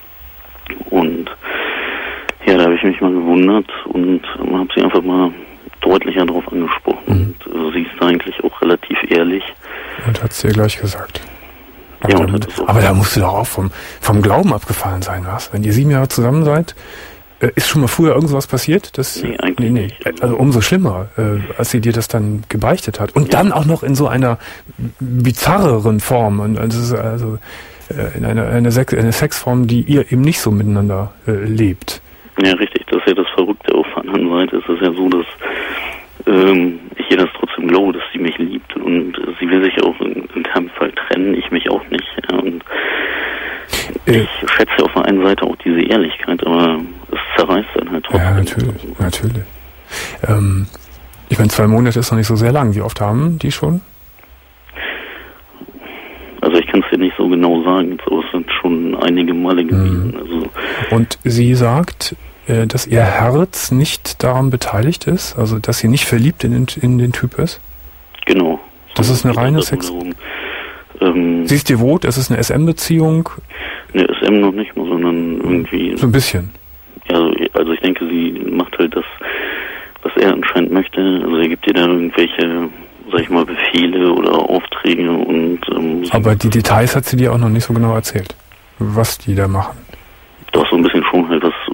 Und ja, da habe ich mich mal gewundert und ähm, habe sie einfach mal deutlicher darauf angesprochen. Mhm. Und äh, sie ist da eigentlich auch relativ ehrlich. Und hat es dir gleich gesagt. Aber, ja, da, aber da musst du doch auch vom, vom Glauben abgefallen sein, was? Wenn ihr sieben Jahre zusammen seid, äh, ist schon mal früher irgendwas passiert? Das, nee, eigentlich nee, nee. nicht. Also umso schlimmer, äh, als sie dir das dann gebeichtet hat. Und ja. dann auch noch in so einer bizarreren Form. Und also, also äh, in einer eine, Sex, eine Sexform, die ihr eben nicht so miteinander äh, lebt. Ja, richtig. Das ist ja das Verrückte. Auf der anderen Seite ist es ja so, dass ähm, ich ihr das trotzdem glaube, dass sie mich liebt. Und äh, sie will sich auch in, in keinem Fall trennen, ich mich auch nicht. Ja, und äh, ich schätze auf der einen Seite auch diese Ehrlichkeit, aber es zerreißt dann halt trotzdem. Ja, natürlich. natürlich. Ähm, ich meine, zwei Monate ist noch nicht so sehr lang. Wie oft haben die schon? Also ich kann es dir nicht so genau sagen, aber es sind schon einige Male gewesen. Mhm. Also und sie sagt, äh, dass ihr Herz nicht daran beteiligt ist, also dass sie nicht verliebt in den, in den Typ ist? Genau. Das ist eine reine Sex... Ähm, sie ist devot, es ist eine S M-Beziehung? Ne, S M noch nicht mal, sondern irgendwie... So ein bisschen? Ja, also ich denke, sie macht halt das, was er anscheinend möchte. Also er gibt ihr da irgendwelche, sag ich mal, Befehle oder Aufträge und... Ähm, aber die Details hat sie dir auch noch nicht so genau erzählt, was die da machen? Doch, so ein bisschen schon halt, was,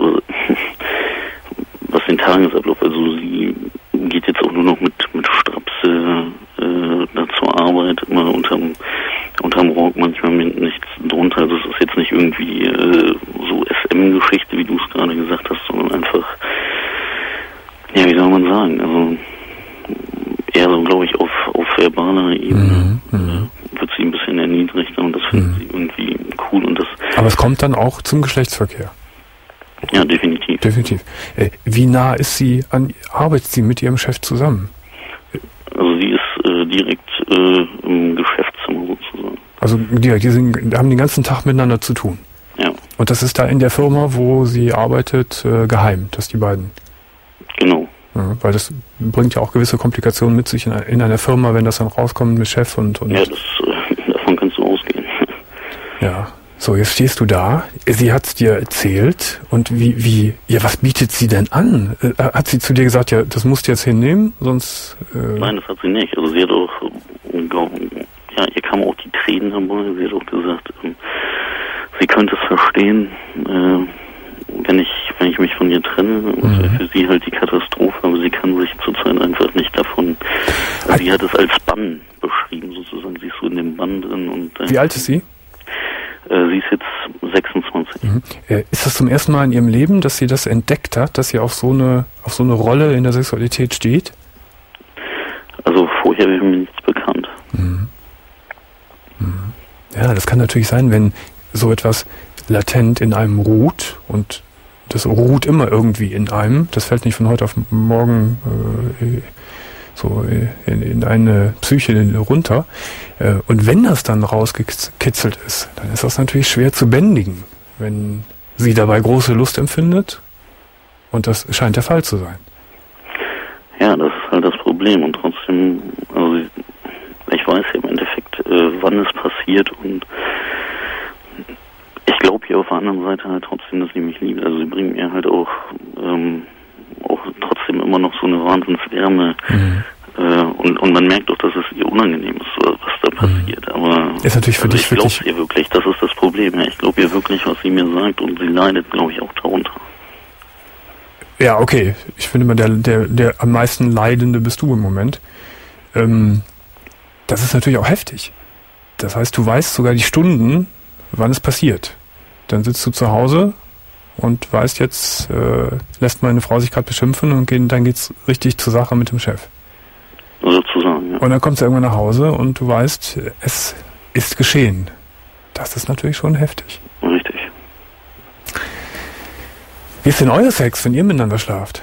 was den Tagesablauf, also sie geht jetzt auch nur noch mit, mit Strapse äh, da zur Arbeit, immer unterm, unterm Rock, manchmal mit nichts drunter. Also es ist jetzt nicht irgendwie äh, so S M-Geschichte, wie du es gerade gesagt hast, sondern einfach, ja, wie soll man sagen, also eher so, glaube ich, auf, auf verbaler Ebene mhm, äh, wird sie ein bisschen erniedrigt und das findet mhm. sie irgendwie cool und das... Aber es kommt dann auch zum Geschlechtsverkehr? Ja, definitiv. Definitiv. Äh, wie nah ist sie an, arbeitet sie mit ihrem Chef zusammen? Also sie ist äh, direkt äh, im Geschäftszimmer sozusagen. Also direkt, die sind, haben den ganzen Tag miteinander zu tun? Ja. Und das ist da in der Firma, wo sie arbeitet, äh, geheim, dass die beiden? Genau. Ja, weil das bringt ja auch gewisse Komplikationen mit sich in, in einer Firma, wenn das dann rauskommt mit Chef und... und ja, das, äh, davon kannst du ausgehen. Ja. So, jetzt stehst du da. Sie hat's dir erzählt. Und wie, wie, ja, was bietet sie denn an? Äh, hat sie zu dir gesagt, ja, das musst du jetzt hinnehmen, sonst... Äh Nein, das hat sie nicht. Also sie hat auch, ja, ihr kamen auch die Tränen dabei. Sie hat auch gesagt, ähm, sie könnte es verstehen, äh, wenn ich, wenn ich mich von ihr trenne. Das mhm. wäre für sie halt die Katastrophe, aber sie kann sich zurzeit einfach nicht davon... Also sie hat es als Bann beschrieben, sozusagen. Sie ist so in dem Bann drin und... Äh, wie alt ist sie? Sie ist jetzt sechsundzwanzig. Mhm. Ist das zum ersten Mal in ihrem Leben, dass sie das entdeckt hat, dass sie auf so eine auf so eine Rolle in der Sexualität steht? Also vorher wäre mir nichts bekannt. Mhm. Mhm. Ja, das kann natürlich sein, wenn so etwas latent in einem ruht und das ruht immer irgendwie in einem. Das fällt nicht von heute auf morgen äh, so in, in eine Psyche runter. Und wenn das dann rausgekitzelt ist, dann ist das natürlich schwer zu bändigen, wenn sie dabei große Lust empfindet. Und das scheint der Fall zu sein. Ja, das ist halt das Problem. Und trotzdem, also ich weiß ja im Endeffekt, äh, wann es passiert. Und ich glaube hier auf der anderen Seite halt trotzdem, dass sie mich liebt. Also sie bringt mir halt auch ähm, auch trotzdem immer noch so eine Wahnsinnswärme. Mhm. Äh, und, und man merkt auch, dass es ihr unangenehm ist, was da passiert. Mhm. Aber ist natürlich für also dich ich glaube wirklich... ihr wirklich, das ist das Problem. Ja. Ich glaube ihr wirklich, was sie mir sagt und sie leidet, glaube ich, auch darunter. Ja, okay. Ich finde mal, der, der, der am meisten Leidende bist du im Moment. Ähm, das ist natürlich auch heftig. Das heißt, du weißt sogar die Stunden, wann es passiert. Dann sitzt du zu Hause und weißt jetzt, äh, lässt meine Frau sich gerade beschimpfen und geht, dann geht's richtig zur Sache mit dem Chef. Sozusagen, ja. Und dann kommst du irgendwann nach Hause und du weißt, es ist geschehen. Das ist natürlich schon heftig. Richtig. Wie ist denn euer Sex, wenn ihr miteinander schlaft?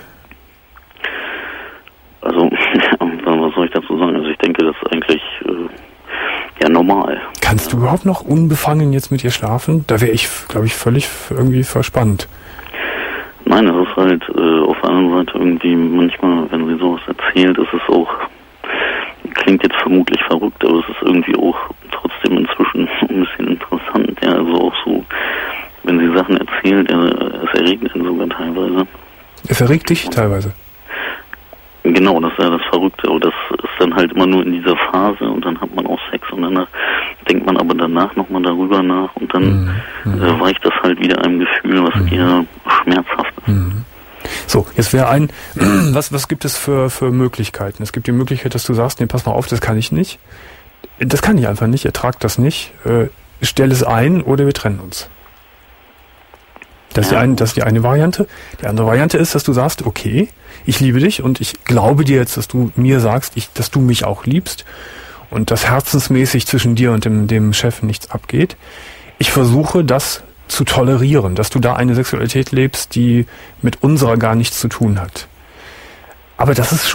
Also, was soll ich dazu sagen? Also ich denke, das ist eigentlich äh, ja normal. Kannst du überhaupt noch unbefangen jetzt mit ihr schlafen? Da wäre ich, glaube ich, völlig irgendwie verspannt. Nein, das ist halt äh, auf der anderen Seite irgendwie manchmal, wenn sie sowas erzählt, ist es auch, klingt jetzt vermutlich verrückt, aber es ist irgendwie auch trotzdem inzwischen ein bisschen interessant. Ja, also auch so, wenn sie Sachen erzählt, ja, es erregt ihn sogar teilweise. Es erregt dich teilweise? Genau, das ist ja das Verrückte. Aber das ist dann halt immer nur in dieser Phase und dann hat man auch Sex und danach denkt man aber danach nochmal darüber nach und dann mhm. äh, weicht das halt wieder einem Gefühl, was mhm. eher schmerzhaft ist. Mhm. So, jetzt wäre ein, was, was gibt es für, für Möglichkeiten? Es gibt die Möglichkeit, dass du sagst, nee, pass mal auf, das kann ich nicht. Das kann ich einfach nicht, ertrag das nicht. Äh, stell es ein oder wir trennen uns. Das ist, die eine, das ist die eine Variante. Die andere Variante ist, dass du sagst, okay, ich liebe dich und ich glaube dir jetzt, dass du mir sagst, ich, dass du mich auch liebst und dass herzensmäßig zwischen dir und dem, dem Chef nichts abgeht. Ich versuche das zu tolerieren, dass du da eine Sexualität lebst, die mit unserer gar nichts zu tun hat. Aber das ist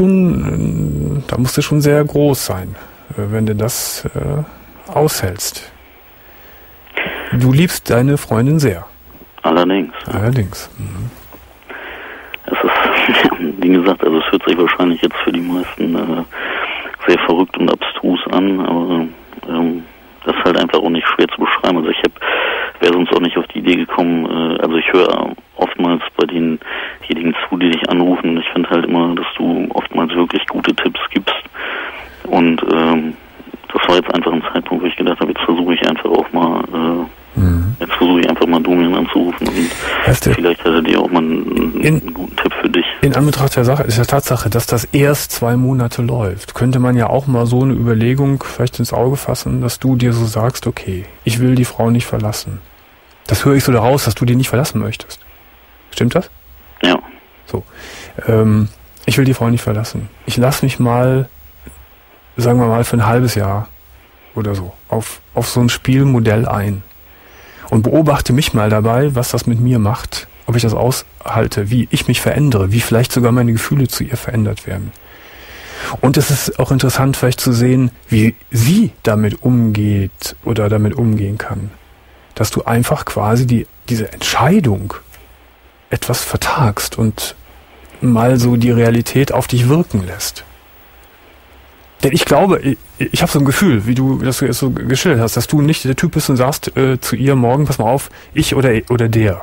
schon, da musst du schon sehr groß sein, wenn du das äh, aushältst. Du liebst deine Freundin sehr. Allerdings. Allerdings. Mhm. Es ist, wie gesagt, also es hört sich wahrscheinlich jetzt für die meisten äh, sehr verrückt und abstrus an, aber ähm, das ist halt einfach auch nicht schwer zu beschreiben. Also ich habe, wäre sonst auch nicht auf die Idee gekommen, äh, also ich höre oftmals bei denjenigen zu, die dich anrufen, und ich finde halt immer, dass du oftmals wirklich gute Tipps gibst. Und ähm, das war jetzt einfach ein Zeitpunkt, wo ich gedacht habe, jetzt versuche ich einfach auch mal, äh, mhm. jetzt versuche ich einfach mal Domian anzurufen, und weißt du, vielleicht hätte die auch mal einen, in, einen guten Tipp für dich. In Anbetracht der Sache ist ja Tatsache, dass das erst zwei Monate läuft. Könnte man ja auch mal so eine Überlegung vielleicht ins Auge fassen, dass du dir so sagst, okay, ich will die Frau nicht verlassen. Das höre ich so daraus, dass du die nicht verlassen möchtest. Stimmt das? Ja. So. Ähm, ich will die Frau nicht verlassen. Ich lasse mich mal, sagen wir mal, für ein halbes Jahr oder so auf, auf so ein Spielmodell ein und beobachte mich mal dabei, was das mit mir macht, ob ich das aushalte, wie ich mich verändere, wie vielleicht sogar meine Gefühle zu ihr verändert werden. Und es ist auch interessant vielleicht zu sehen, wie sie damit umgeht oder damit umgehen kann. Dass du einfach quasi die, diese Entscheidung etwas vertagst und mal so die Realität auf dich wirken lässt. Denn ich glaube, ich, ich habe so ein Gefühl, wie du das so geschildert hast, dass du nicht der Typ bist und sagst äh, zu ihr morgen, pass mal auf, ich oder oder der.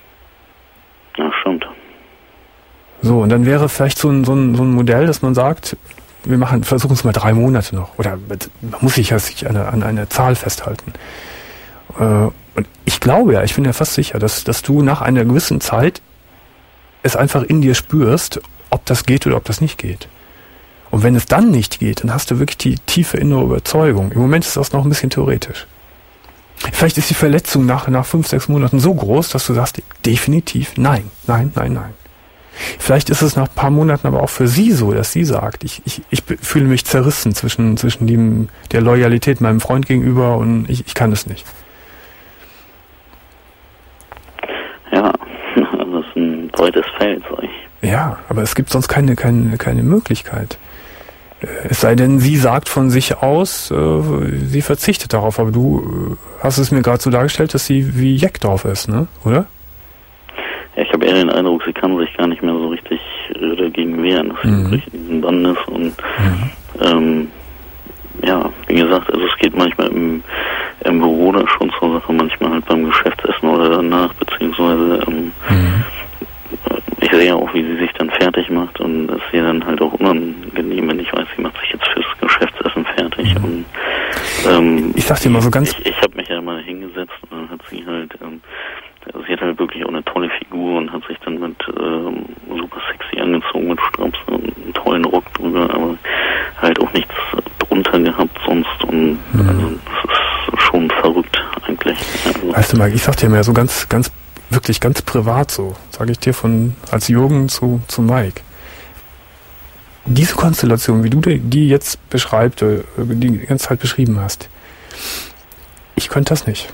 Ja, stimmt. So, und dann wäre vielleicht so ein, so ein, so ein Modell, dass man sagt, wir machen, versuchen es mal drei Monate noch. Oder man muss sich ja sich an, an eine Zahl festhalten. Äh, und ich glaube ja, ich bin ja fast sicher, dass, dass du nach einer gewissen Zeit es einfach in dir spürst, ob das geht oder ob das nicht geht. Und wenn es dann nicht geht, dann hast du wirklich die tiefe innere Überzeugung. Im Moment ist das noch ein bisschen theoretisch. Vielleicht ist die Verletzung nach, nach fünf, sechs Monaten so groß, dass du sagst, definitiv nein, nein, nein, nein. Vielleicht ist es nach ein paar Monaten aber auch für sie so, dass sie sagt, ich, ich, ich fühle mich zerrissen zwischen, zwischen dem, der Loyalität meinem Freund gegenüber und ich, ich kann es nicht. Ja, das ist ein weites Feld, sag ich. Ja, aber es gibt sonst keine, keine, keine Möglichkeit. Es sei denn, sie sagt von sich aus, äh, sie verzichtet darauf, aber du äh, hast es mir gerade so dargestellt, dass sie wie Jack drauf ist, ne? Oder? Ja, ich habe eher den Eindruck, sie kann sich gar nicht mehr so richtig äh, dagegen wehren, dass sie mhm. wirklich in diesem Bann ist und mhm. ähm, ja, wie gesagt, also es geht manchmal im, im Büro da schon zur Sache, manchmal halt beim Geschäftsessen oder danach, beziehungsweise ähm, mhm. ich sehe ja auch, wie sie sich dann fertig macht, und das ist ihr dann halt auch unangenehm, wenn ich weiß, sie macht sich jetzt fürs Geschäftsessen fertig. Mhm. Und, ähm, ich sag dir mal so ganz... Ich, ich habe mich ja mal hingesetzt und dann hat sie halt, ähm, sie hat halt wirklich auch eine tolle Figur und hat sich dann mit ähm, super sexy angezogen, mit Straps und einen tollen Rock drüber, aber halt auch nichts drunter gehabt sonst, und mhm. also das ist schon verrückt eigentlich. Also, weißt du mal, ich sag dir mal so ganz, ganz wirklich ganz privat so, sage ich dir von als Jürgen zu, zu Mike. Diese Konstellation, wie du die jetzt beschreibst, die ganze Zeit beschrieben hast, ich könnte das nicht.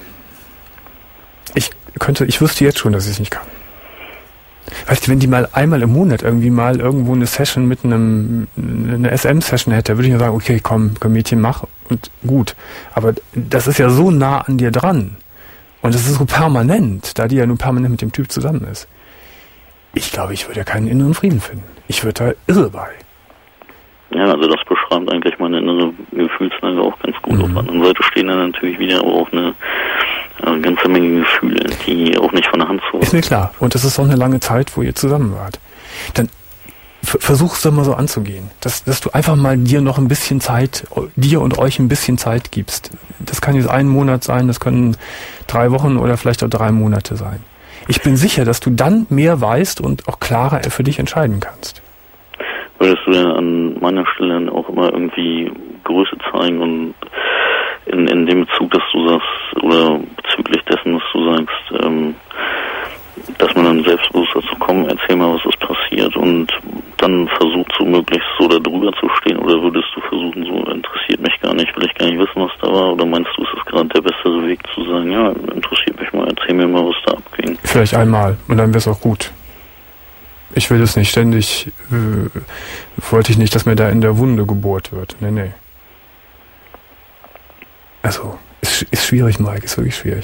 Ich könnte, ich wüsste jetzt schon, dass ich es nicht kann. Weißt du, wenn die mal einmal im Monat irgendwie mal irgendwo eine Session mit einem, eine S M-Session hätte, würde ich nur sagen, okay, komm, komm Mädchen, mach und gut. Aber das ist ja so nah an dir dran. Und das ist so permanent, da die ja nur permanent mit dem Typ zusammen ist. Ich glaube, ich würde ja keinen inneren Frieden finden. Ich würde da irre bei. Ja, also das beschreibt eigentlich meine innere Gefühlslage auch ganz gut. Mhm. Auf der anderen Seite stehen dann natürlich wieder auch eine, eine ganze Menge Gefühle, die auch nicht von der Hand zu... Ist mir klar. Und das ist auch eine lange Zeit, wo ihr zusammen wart. Dann versuch es doch mal so anzugehen, dass, dass du einfach mal dir noch ein bisschen Zeit, dir und euch ein bisschen Zeit gibst. Das kann jetzt ein Monat sein, das können drei Wochen oder vielleicht auch drei Monate sein. Ich bin sicher, dass du dann mehr weißt und auch klarer für dich entscheiden kannst. Würdest du denn an meiner Stelle auch immer irgendwie Größe zeigen und in, in dem Bezug, dass du sagst, oder bezüglich dessen, dass du sagst, ähm, dass man dann selbstbewusst dazu kommt, erzähl mal, was ist passiert, und dann versucht so möglichst so da drüber zu stehen, oder würdest du versuchen, so interessiert mich gar nicht, will ich gar nicht wissen, was da war, oder meinst du, es ist gerade der bessere Weg zu sagen, ja, interessiert mich mal, erzähl mir mal, was da abging? Vielleicht einmal, und dann wäre es auch gut. Ich will es nicht ständig, äh, wollte ich nicht, dass mir da in der Wunde gebohrt wird. Nee, nee. Also, ist, ist schwierig, Mike, ist wirklich schwierig.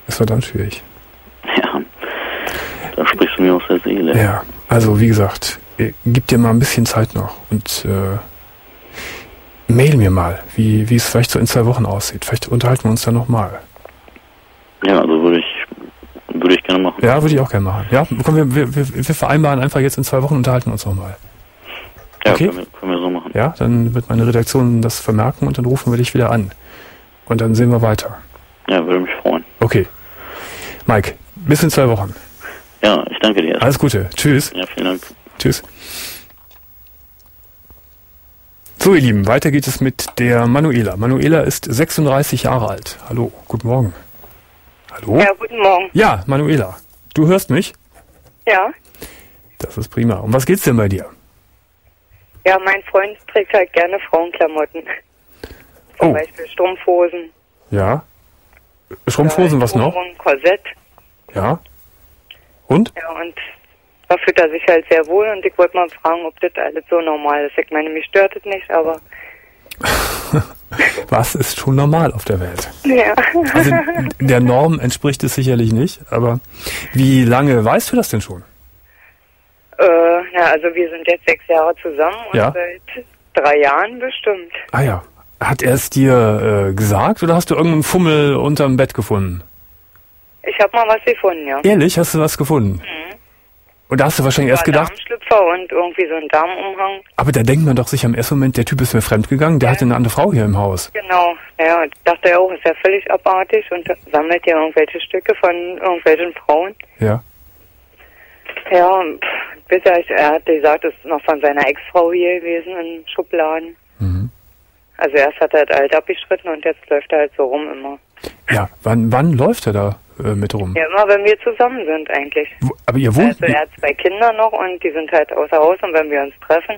ist verdammt schwierig. Ja, da sprichst du mir aus der Seele. Ja, also wie gesagt, gib dir mal ein bisschen Zeit noch und äh, mail mir mal, wie, wie es vielleicht so in zwei Wochen aussieht. Vielleicht unterhalten wir uns dann nochmal. Ja, also würde ich, würde ich gerne machen. Ja, würde ich auch gerne machen. Ja, komm, wir, wir, wir vereinbaren einfach jetzt in zwei Wochen, unterhalten uns nochmal. Ja, okay? können wir, können wir so machen. Ja, dann wird meine Redaktion das vermerken und dann rufen wir dich wieder an. Und dann sehen wir weiter. Ja, würde mich freuen. Okay. Mike, bis in zwei Wochen. Ja, ich danke dir. Alles Gute. Tschüss. Ja, vielen Dank. Tschüss. So, ihr Lieben, weiter geht es mit der Manuela. Manuela ist sechsunddreißig Jahre alt. Hallo, guten Morgen. Hallo? Ja, guten Morgen. Ja, Manuela, du hörst mich? Ja. Das ist prima. Um was geht's denn bei dir? Ja, mein Freund trägt halt gerne Frauenklamotten. Zum Oh. Beispiel Strumpfhosen. Ja. Strumpfhosen, was noch? Und Korsett. Ja. Und? Ja, und da fühlt er sich halt sehr wohl und ich wollte mal fragen, ob das alles so normal ist. Ich meine, mich stört es nicht, aber... Was ist schon normal auf der Welt? Ja. Also der Norm entspricht es sicherlich nicht, aber wie lange weißt du das denn schon? Äh, na, also wir sind jetzt sechs Jahre zusammen und Ja. seit drei Jahren bestimmt. Ah ja. Hat er es dir äh, gesagt oder hast du irgendeinen Fummel unterm Bett gefunden? Ich habe mal was gefunden, ja. Ehrlich, hast du was gefunden? Mhm. Und da hast du wahrscheinlich erst gedacht, Darmschlüpfer und irgendwie so ein Darmumhang. aber da denkt man doch sich am ersten Moment, der Typ ist mir fremdgegangen, der hatte eine andere Frau hier im Haus. Genau, ja, ich dachte ja auch, ist ja völlig abartig und sammelt ja irgendwelche Stücke von irgendwelchen Frauen. Ja. Ja, pff, bis er, er hat gesagt, es ist noch von seiner Ex-Frau hier gewesen in Schubladen. Mhm. Also erst hat er das alt abgeschritten und jetzt läuft er halt so rum immer. Ja, wann, wann läuft er da äh, mit rum? Ja, immer wenn wir zusammen sind eigentlich. Wo, aber ihr wohnt... Also er hat zwei Kinder noch und die sind halt außer Haus und wenn wir uns treffen,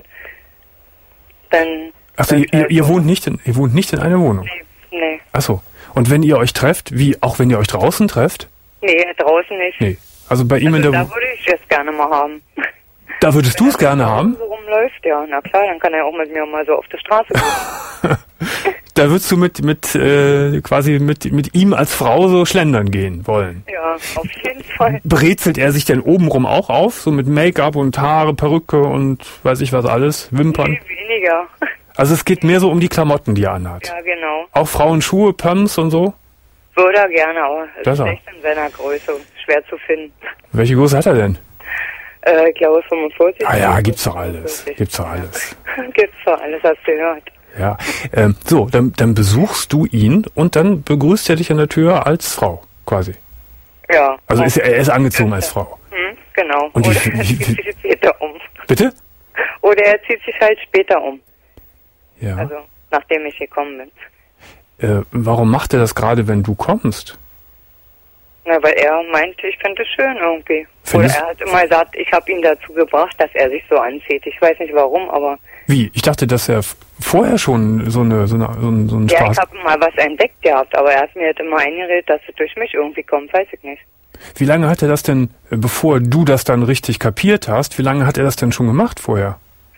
dann... Achso, ihr, ihr, ihr, wohnt nicht in, ihr wohnt nicht in einer Wohnung? Nee, nee. Achso. Und wenn ihr euch trefft, wie, auch wenn ihr euch draußen trefft? Nee, draußen nicht. Nee. Also bei ihm Also in der... da würde ich es gerne mal haben. Da würdest du es gerne haben? So rumläuft, ja. Na klar, dann kann er auch mit mir mal so auf der Straße gehen. Da würdest du mit, mit, äh, quasi mit, mit ihm als Frau so schlendern gehen wollen. Ja, auf jeden Fall. Brezelt er sich denn obenrum auch auf? So mit Make-up und Haare, Perücke und weiß ich was alles? Wimpern? Nee, weniger. Also es geht mehr so um die Klamotten, die er anhat. Ja, genau. Auch Frauenschuhe, Pumps und so? Würde er gerne, aber es Das ist auch. echt in seiner Größe schwer zu finden. Welche Größe hat er denn? Äh, ich glaube fünfundvierzig. Ah ja, gibt's doch alles. Gibt's doch alles. Gibt's doch alles, hast du gehört. Ja. Ähm, so, dann, dann besuchst du ihn und dann begrüßt er dich an der Tür als Frau, quasi. Ja. Also ist er, er ist angezogen als Frau. Hm, genau. Und wie- Oder er wie- zieht wie- sich später um. Bitte? Oder er zieht sich halt später um. Ja. Also, nachdem ich gekommen bin. Äh, warum macht er das gerade, wenn du kommst? Na, weil er meinte, ich finde es schön irgendwie. Findest- Oder er hat immer gesagt, ich habe ihn dazu gebracht, dass er sich so anzieht. Ich weiß nicht warum, aber Wie? Ich dachte, dass er f- vorher schon so eine so, eine, so, einen, so einen ja, Spaß... ich habe mal was entdeckt gehabt, aber er hat mir jetzt immer eingeredet, dass es durch mich irgendwie kommt, weiß ich nicht. Wie lange hat er das denn, äh, bevor du das dann richtig kapiert hast, wie lange hat er das denn schon gemacht vorher?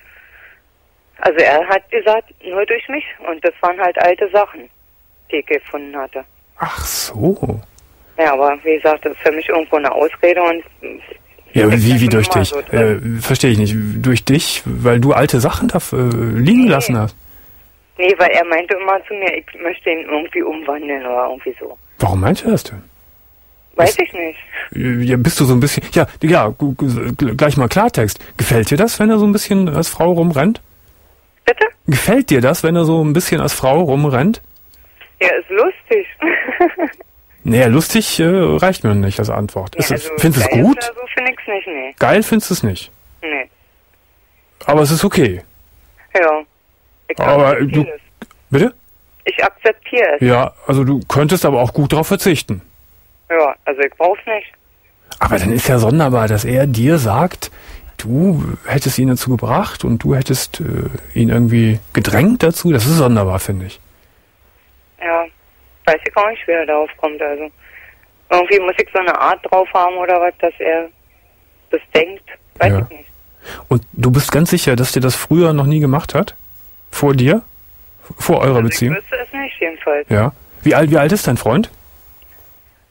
Also er hat gesagt, nur durch mich und das waren halt alte Sachen, die ich gefunden hatte. Ach so. Ja, aber wie gesagt, das ist für mich irgendwo eine Ausrede und Ja, aber ich wie, bin wie durch immer dich? so Äh, drin. Verstehe ich nicht. Durch dich, weil du alte Sachen da äh, liegen lassen hast. Nee, weil er meinte immer zu mir, ich möchte ihn irgendwie umwandeln oder irgendwie so. Warum meint er das denn? Weiß ich nicht. Äh, Ja, bist du so ein bisschen... Ja, ja, gu- gu- gleich mal Klartext. Gefällt dir das, wenn er so ein bisschen als Frau rumrennt? Bitte? Gefällt dir das, wenn er so ein bisschen als Frau rumrennt? Ja, ist lustig. Naja, lustig äh, reicht mir nicht als Antwort. Ist Ja, es, also findest du es geil gut? Oder so finde ich es nicht, nee. Geil findest du es nicht. Nee. Aber es ist okay. Ja. Ich Aber akzeptiere du... es. Bitte? Ich akzeptiere es. Ja, also du könntest aber auch gut darauf verzichten. Ja, also ich brauch's nicht. Aber dann ist ja sonderbar, dass er dir sagt, du hättest ihn dazu gebracht und du hättest äh, ihn irgendwie gedrängt dazu. Das ist sonderbar, finde ich. Ja, weiß ich gar nicht, wie er darauf kommt. Also irgendwie muss ich so eine Art drauf haben oder was, dass er das denkt. Weiß Ja. ich nicht. Und du bist ganz sicher, dass der das früher noch nie gemacht hat? Vor dir? Vor eurer Also ich Beziehung? wüsste es nicht, jedenfalls. Ja. Wie alt, wie alt ist dein Freund?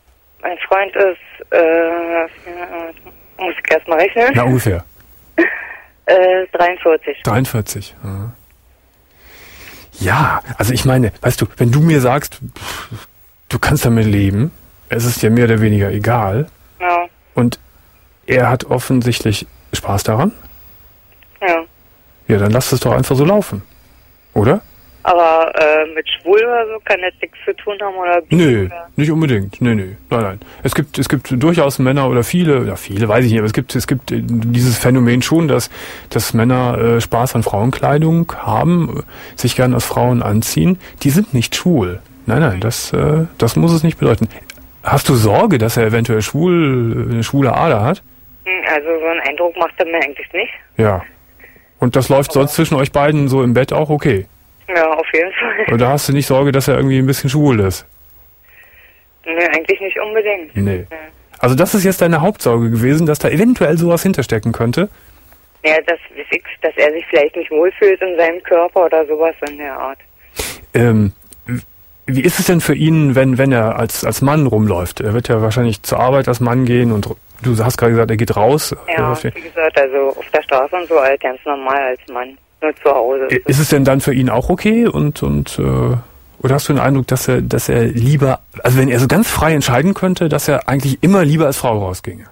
Mein Freund ist, äh, muss ich erst mal rechnen. Na, ungefähr. äh, dreiundvierzig. dreiundvierzig. Ja. Ja, also ich meine, weißt du, wenn du mir sagst, du kannst damit leben, es ist dir mehr oder weniger egal. Ja. Und er hat offensichtlich Spaß daran. Ja. Ja, dann lass es doch einfach so laufen. Oder? Aber äh, mit schwul oder so kann das nichts zu tun haben, oder? Nö, oder? nicht unbedingt. Nö, nö. Nein, nein. Es gibt, es gibt durchaus Männer oder viele, oder viele, weiß ich nicht, aber es gibt, es gibt dieses Phänomen schon, dass, dass Männer äh, Spaß an Frauenkleidung haben, sich gern als Frauen anziehen. Die sind nicht schwul. Nein, nein, das, äh, das muss es nicht bedeuten. Hast du Sorge, dass er eventuell schwul, eine schwule Ader hat? Also so einen Eindruck macht er mir eigentlich nicht. Ja. Und das läuft sonst zwischen euch beiden so im Bett auch okay? Ja, auf jeden Fall. Oder hast du nicht Sorge, dass er irgendwie ein bisschen schwul ist? Nee, eigentlich nicht unbedingt. Nee. Also das ist jetzt deine Hauptsorge gewesen, dass da eventuell sowas hinterstecken könnte? Ja, das weiß ich, dass er sich vielleicht nicht wohlfühlt in seinem Körper oder sowas in der Art. Ähm, wie ist es denn für ihn, wenn, wenn er als, als Mann rumläuft? Er wird ja wahrscheinlich zur Arbeit als Mann gehen und du hast gerade gesagt, er geht raus. Ja, wie gesagt, also auf der Straße und so halt ganz normal als Mann. Nur zu Hause. Ist es denn dann für ihn auch okay und und äh, oder hast du den Eindruck, dass er dass er lieber, also wenn er so ganz frei entscheiden könnte, dass er eigentlich immer lieber als Frau rausginge?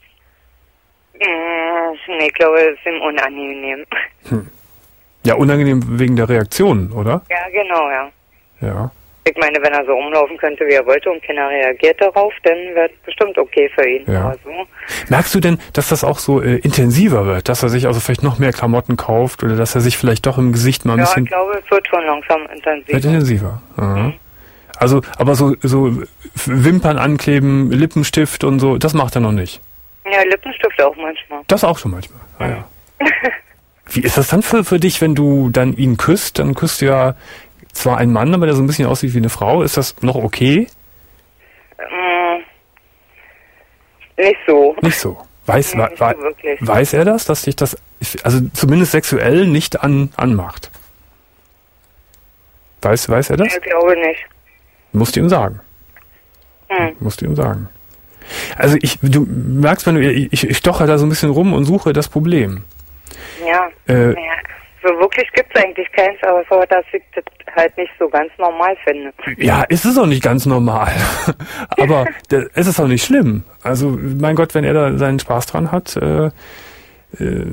Nee, ich glaube, es ist ihm unangenehm. Hm. Ja, unangenehm wegen der Reaktion, oder? Ja, genau, ja. Ja. Ich meine, wenn er so rumlaufen könnte, wie er wollte und keiner reagiert darauf, dann wäre es bestimmt okay für ihn. Ja. Aber so. Merkst du denn, dass das auch so äh, intensiver wird, dass er sich also vielleicht noch mehr Klamotten kauft oder dass er sich vielleicht doch im Gesicht mal ein ja, bisschen... ich glaube, es wird schon langsam intensiver. Wird intensiver. Mhm. Also, aber so, so Wimpern ankleben, Lippenstift und so, das macht er noch nicht? Ja, Lippenstift auch manchmal. Das auch schon manchmal, ah, ja. Wie ist das dann für, für dich, wenn du dann ihn küsst? Dann küsst du ja zwar einen Mann, aber der so ein bisschen aussieht wie eine Frau. Ist das noch okay? Mm, nicht so. Nicht so. Weiß, nee, wa, nicht wa, so wirklich. weiß er das, dass dich das, also zumindest sexuell nicht an, anmacht? Weiß, weiß er das? Ich glaube nicht. Musst du ihm sagen. Hm. Musst du ihm sagen. Also ich, du merkst, wenn du, ich, ich stoche da so ein bisschen rum und suche das Problem. Ja, Äh, ja. So wirklich gibt es eigentlich keins, aber so, dass ich das halt nicht so ganz normal finde. Ja, ist es auch nicht ganz normal. Aber das, es ist auch nicht schlimm. Also, mein Gott, wenn er da seinen Spaß dran hat, äh, äh,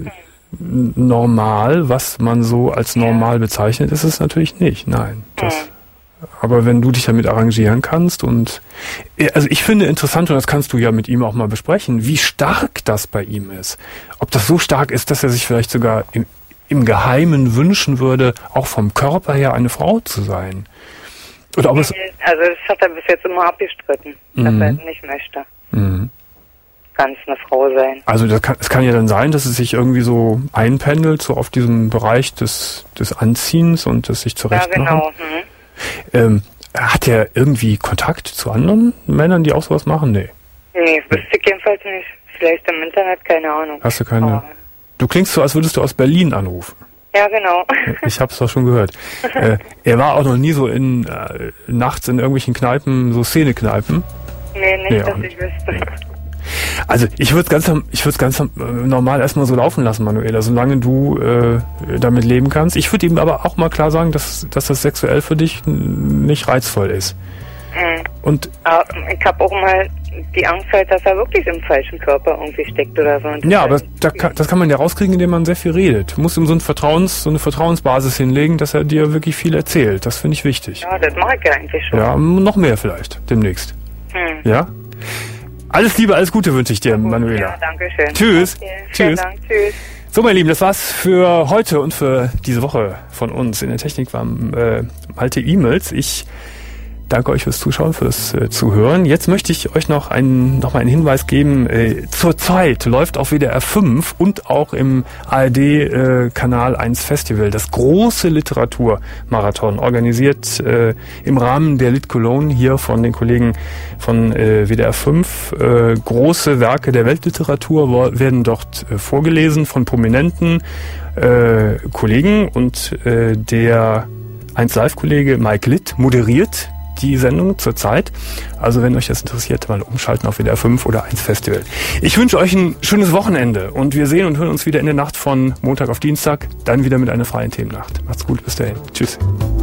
normal, was man so als normal bezeichnet, ist es natürlich nicht. Nein. Das, aber wenn du dich damit arrangieren kannst und, also ich finde interessant, und das kannst du ja mit ihm auch mal besprechen, wie stark das bei ihm ist. Ob das so stark ist, dass er sich vielleicht sogar im im Geheimen wünschen würde, auch vom Körper her eine Frau zu sein. Oder ob es also das hat er bis jetzt immer abgestritten, dass Mhm. er nicht möchte. Mhm. Ganz eine Frau sein. Also das kann, es kann ja dann sein, dass es sich irgendwie so einpendelt, so auf diesem Bereich des, des Anziehens und des sich Ja, zurechtmachen. genau. Mhm. Ähm, hat er irgendwie Kontakt zu anderen Männern, die auch sowas machen? Nee. Nee, wüsste ich jedenfalls nicht. Vielleicht im Internet, keine Ahnung. Hast du keine... Aber, Du klingst so, als würdest du aus Berlin anrufen. ja, genau. Ich hab's doch schon gehört. äh, er war auch noch nie so in äh, nachts in irgendwelchen Kneipen, so Szenekneipen. Nee, nicht, Nee, dass auch ich wüsste. Also ich würde es ganz, ich würde ganz äh, normal erstmal so laufen lassen, Manuela, solange du äh, damit leben kannst. Ich würde ihm aber auch mal klar sagen, dass, dass das sexuell für dich n- nicht reizvoll ist. Mhm. Und Aber ich habe auch mal die Angst halt, dass er wirklich im falschen Körper irgendwie steckt oder so. Und ja, aber da kann, das kann man ja rauskriegen, indem man sehr viel redet. Du musst ihm so, ein Vertrauens, so eine Vertrauensbasis hinlegen, dass er dir wirklich viel erzählt. Das finde ich wichtig. Ja, das mache ich ja eigentlich schon. Ja, noch mehr vielleicht, demnächst. Hm. Ja? Alles Liebe, alles Gute wünsche ich dir, Manuela. Ja, danke schön. Tschüss. Okay, vielen Tschüss. Dank. Tschüss. So, meine Lieben, das war's für heute und für diese Woche von uns. In der Technik waren äh, Malte E-Mails. Ich danke euch fürs Zuschauen, fürs äh, Zuhören. Jetzt möchte ich euch noch einen, noch mal einen Hinweis geben. Äh, zurzeit läuft auf W D R fünf und auch im A R D äh, Kanal eins Festival das große Literaturmarathon, organisiert äh, im Rahmen der Lit Cologne hier von den Kollegen von äh, W D R fünf. Äh, große Werke der Weltliteratur wo, werden dort äh, vorgelesen von prominenten äh, Kollegen und äh, der eins Live-Kollege Mike Litt moderiert die Sendung zur Zeit. Also wenn euch das interessiert, mal umschalten auf W D R fünf oder eins Festival. Ich wünsche euch ein schönes Wochenende und wir sehen und hören uns wieder in der Nacht von Montag auf Dienstag, dann wieder mit einer freien Themennacht. Macht's gut, bis dahin. Tschüss.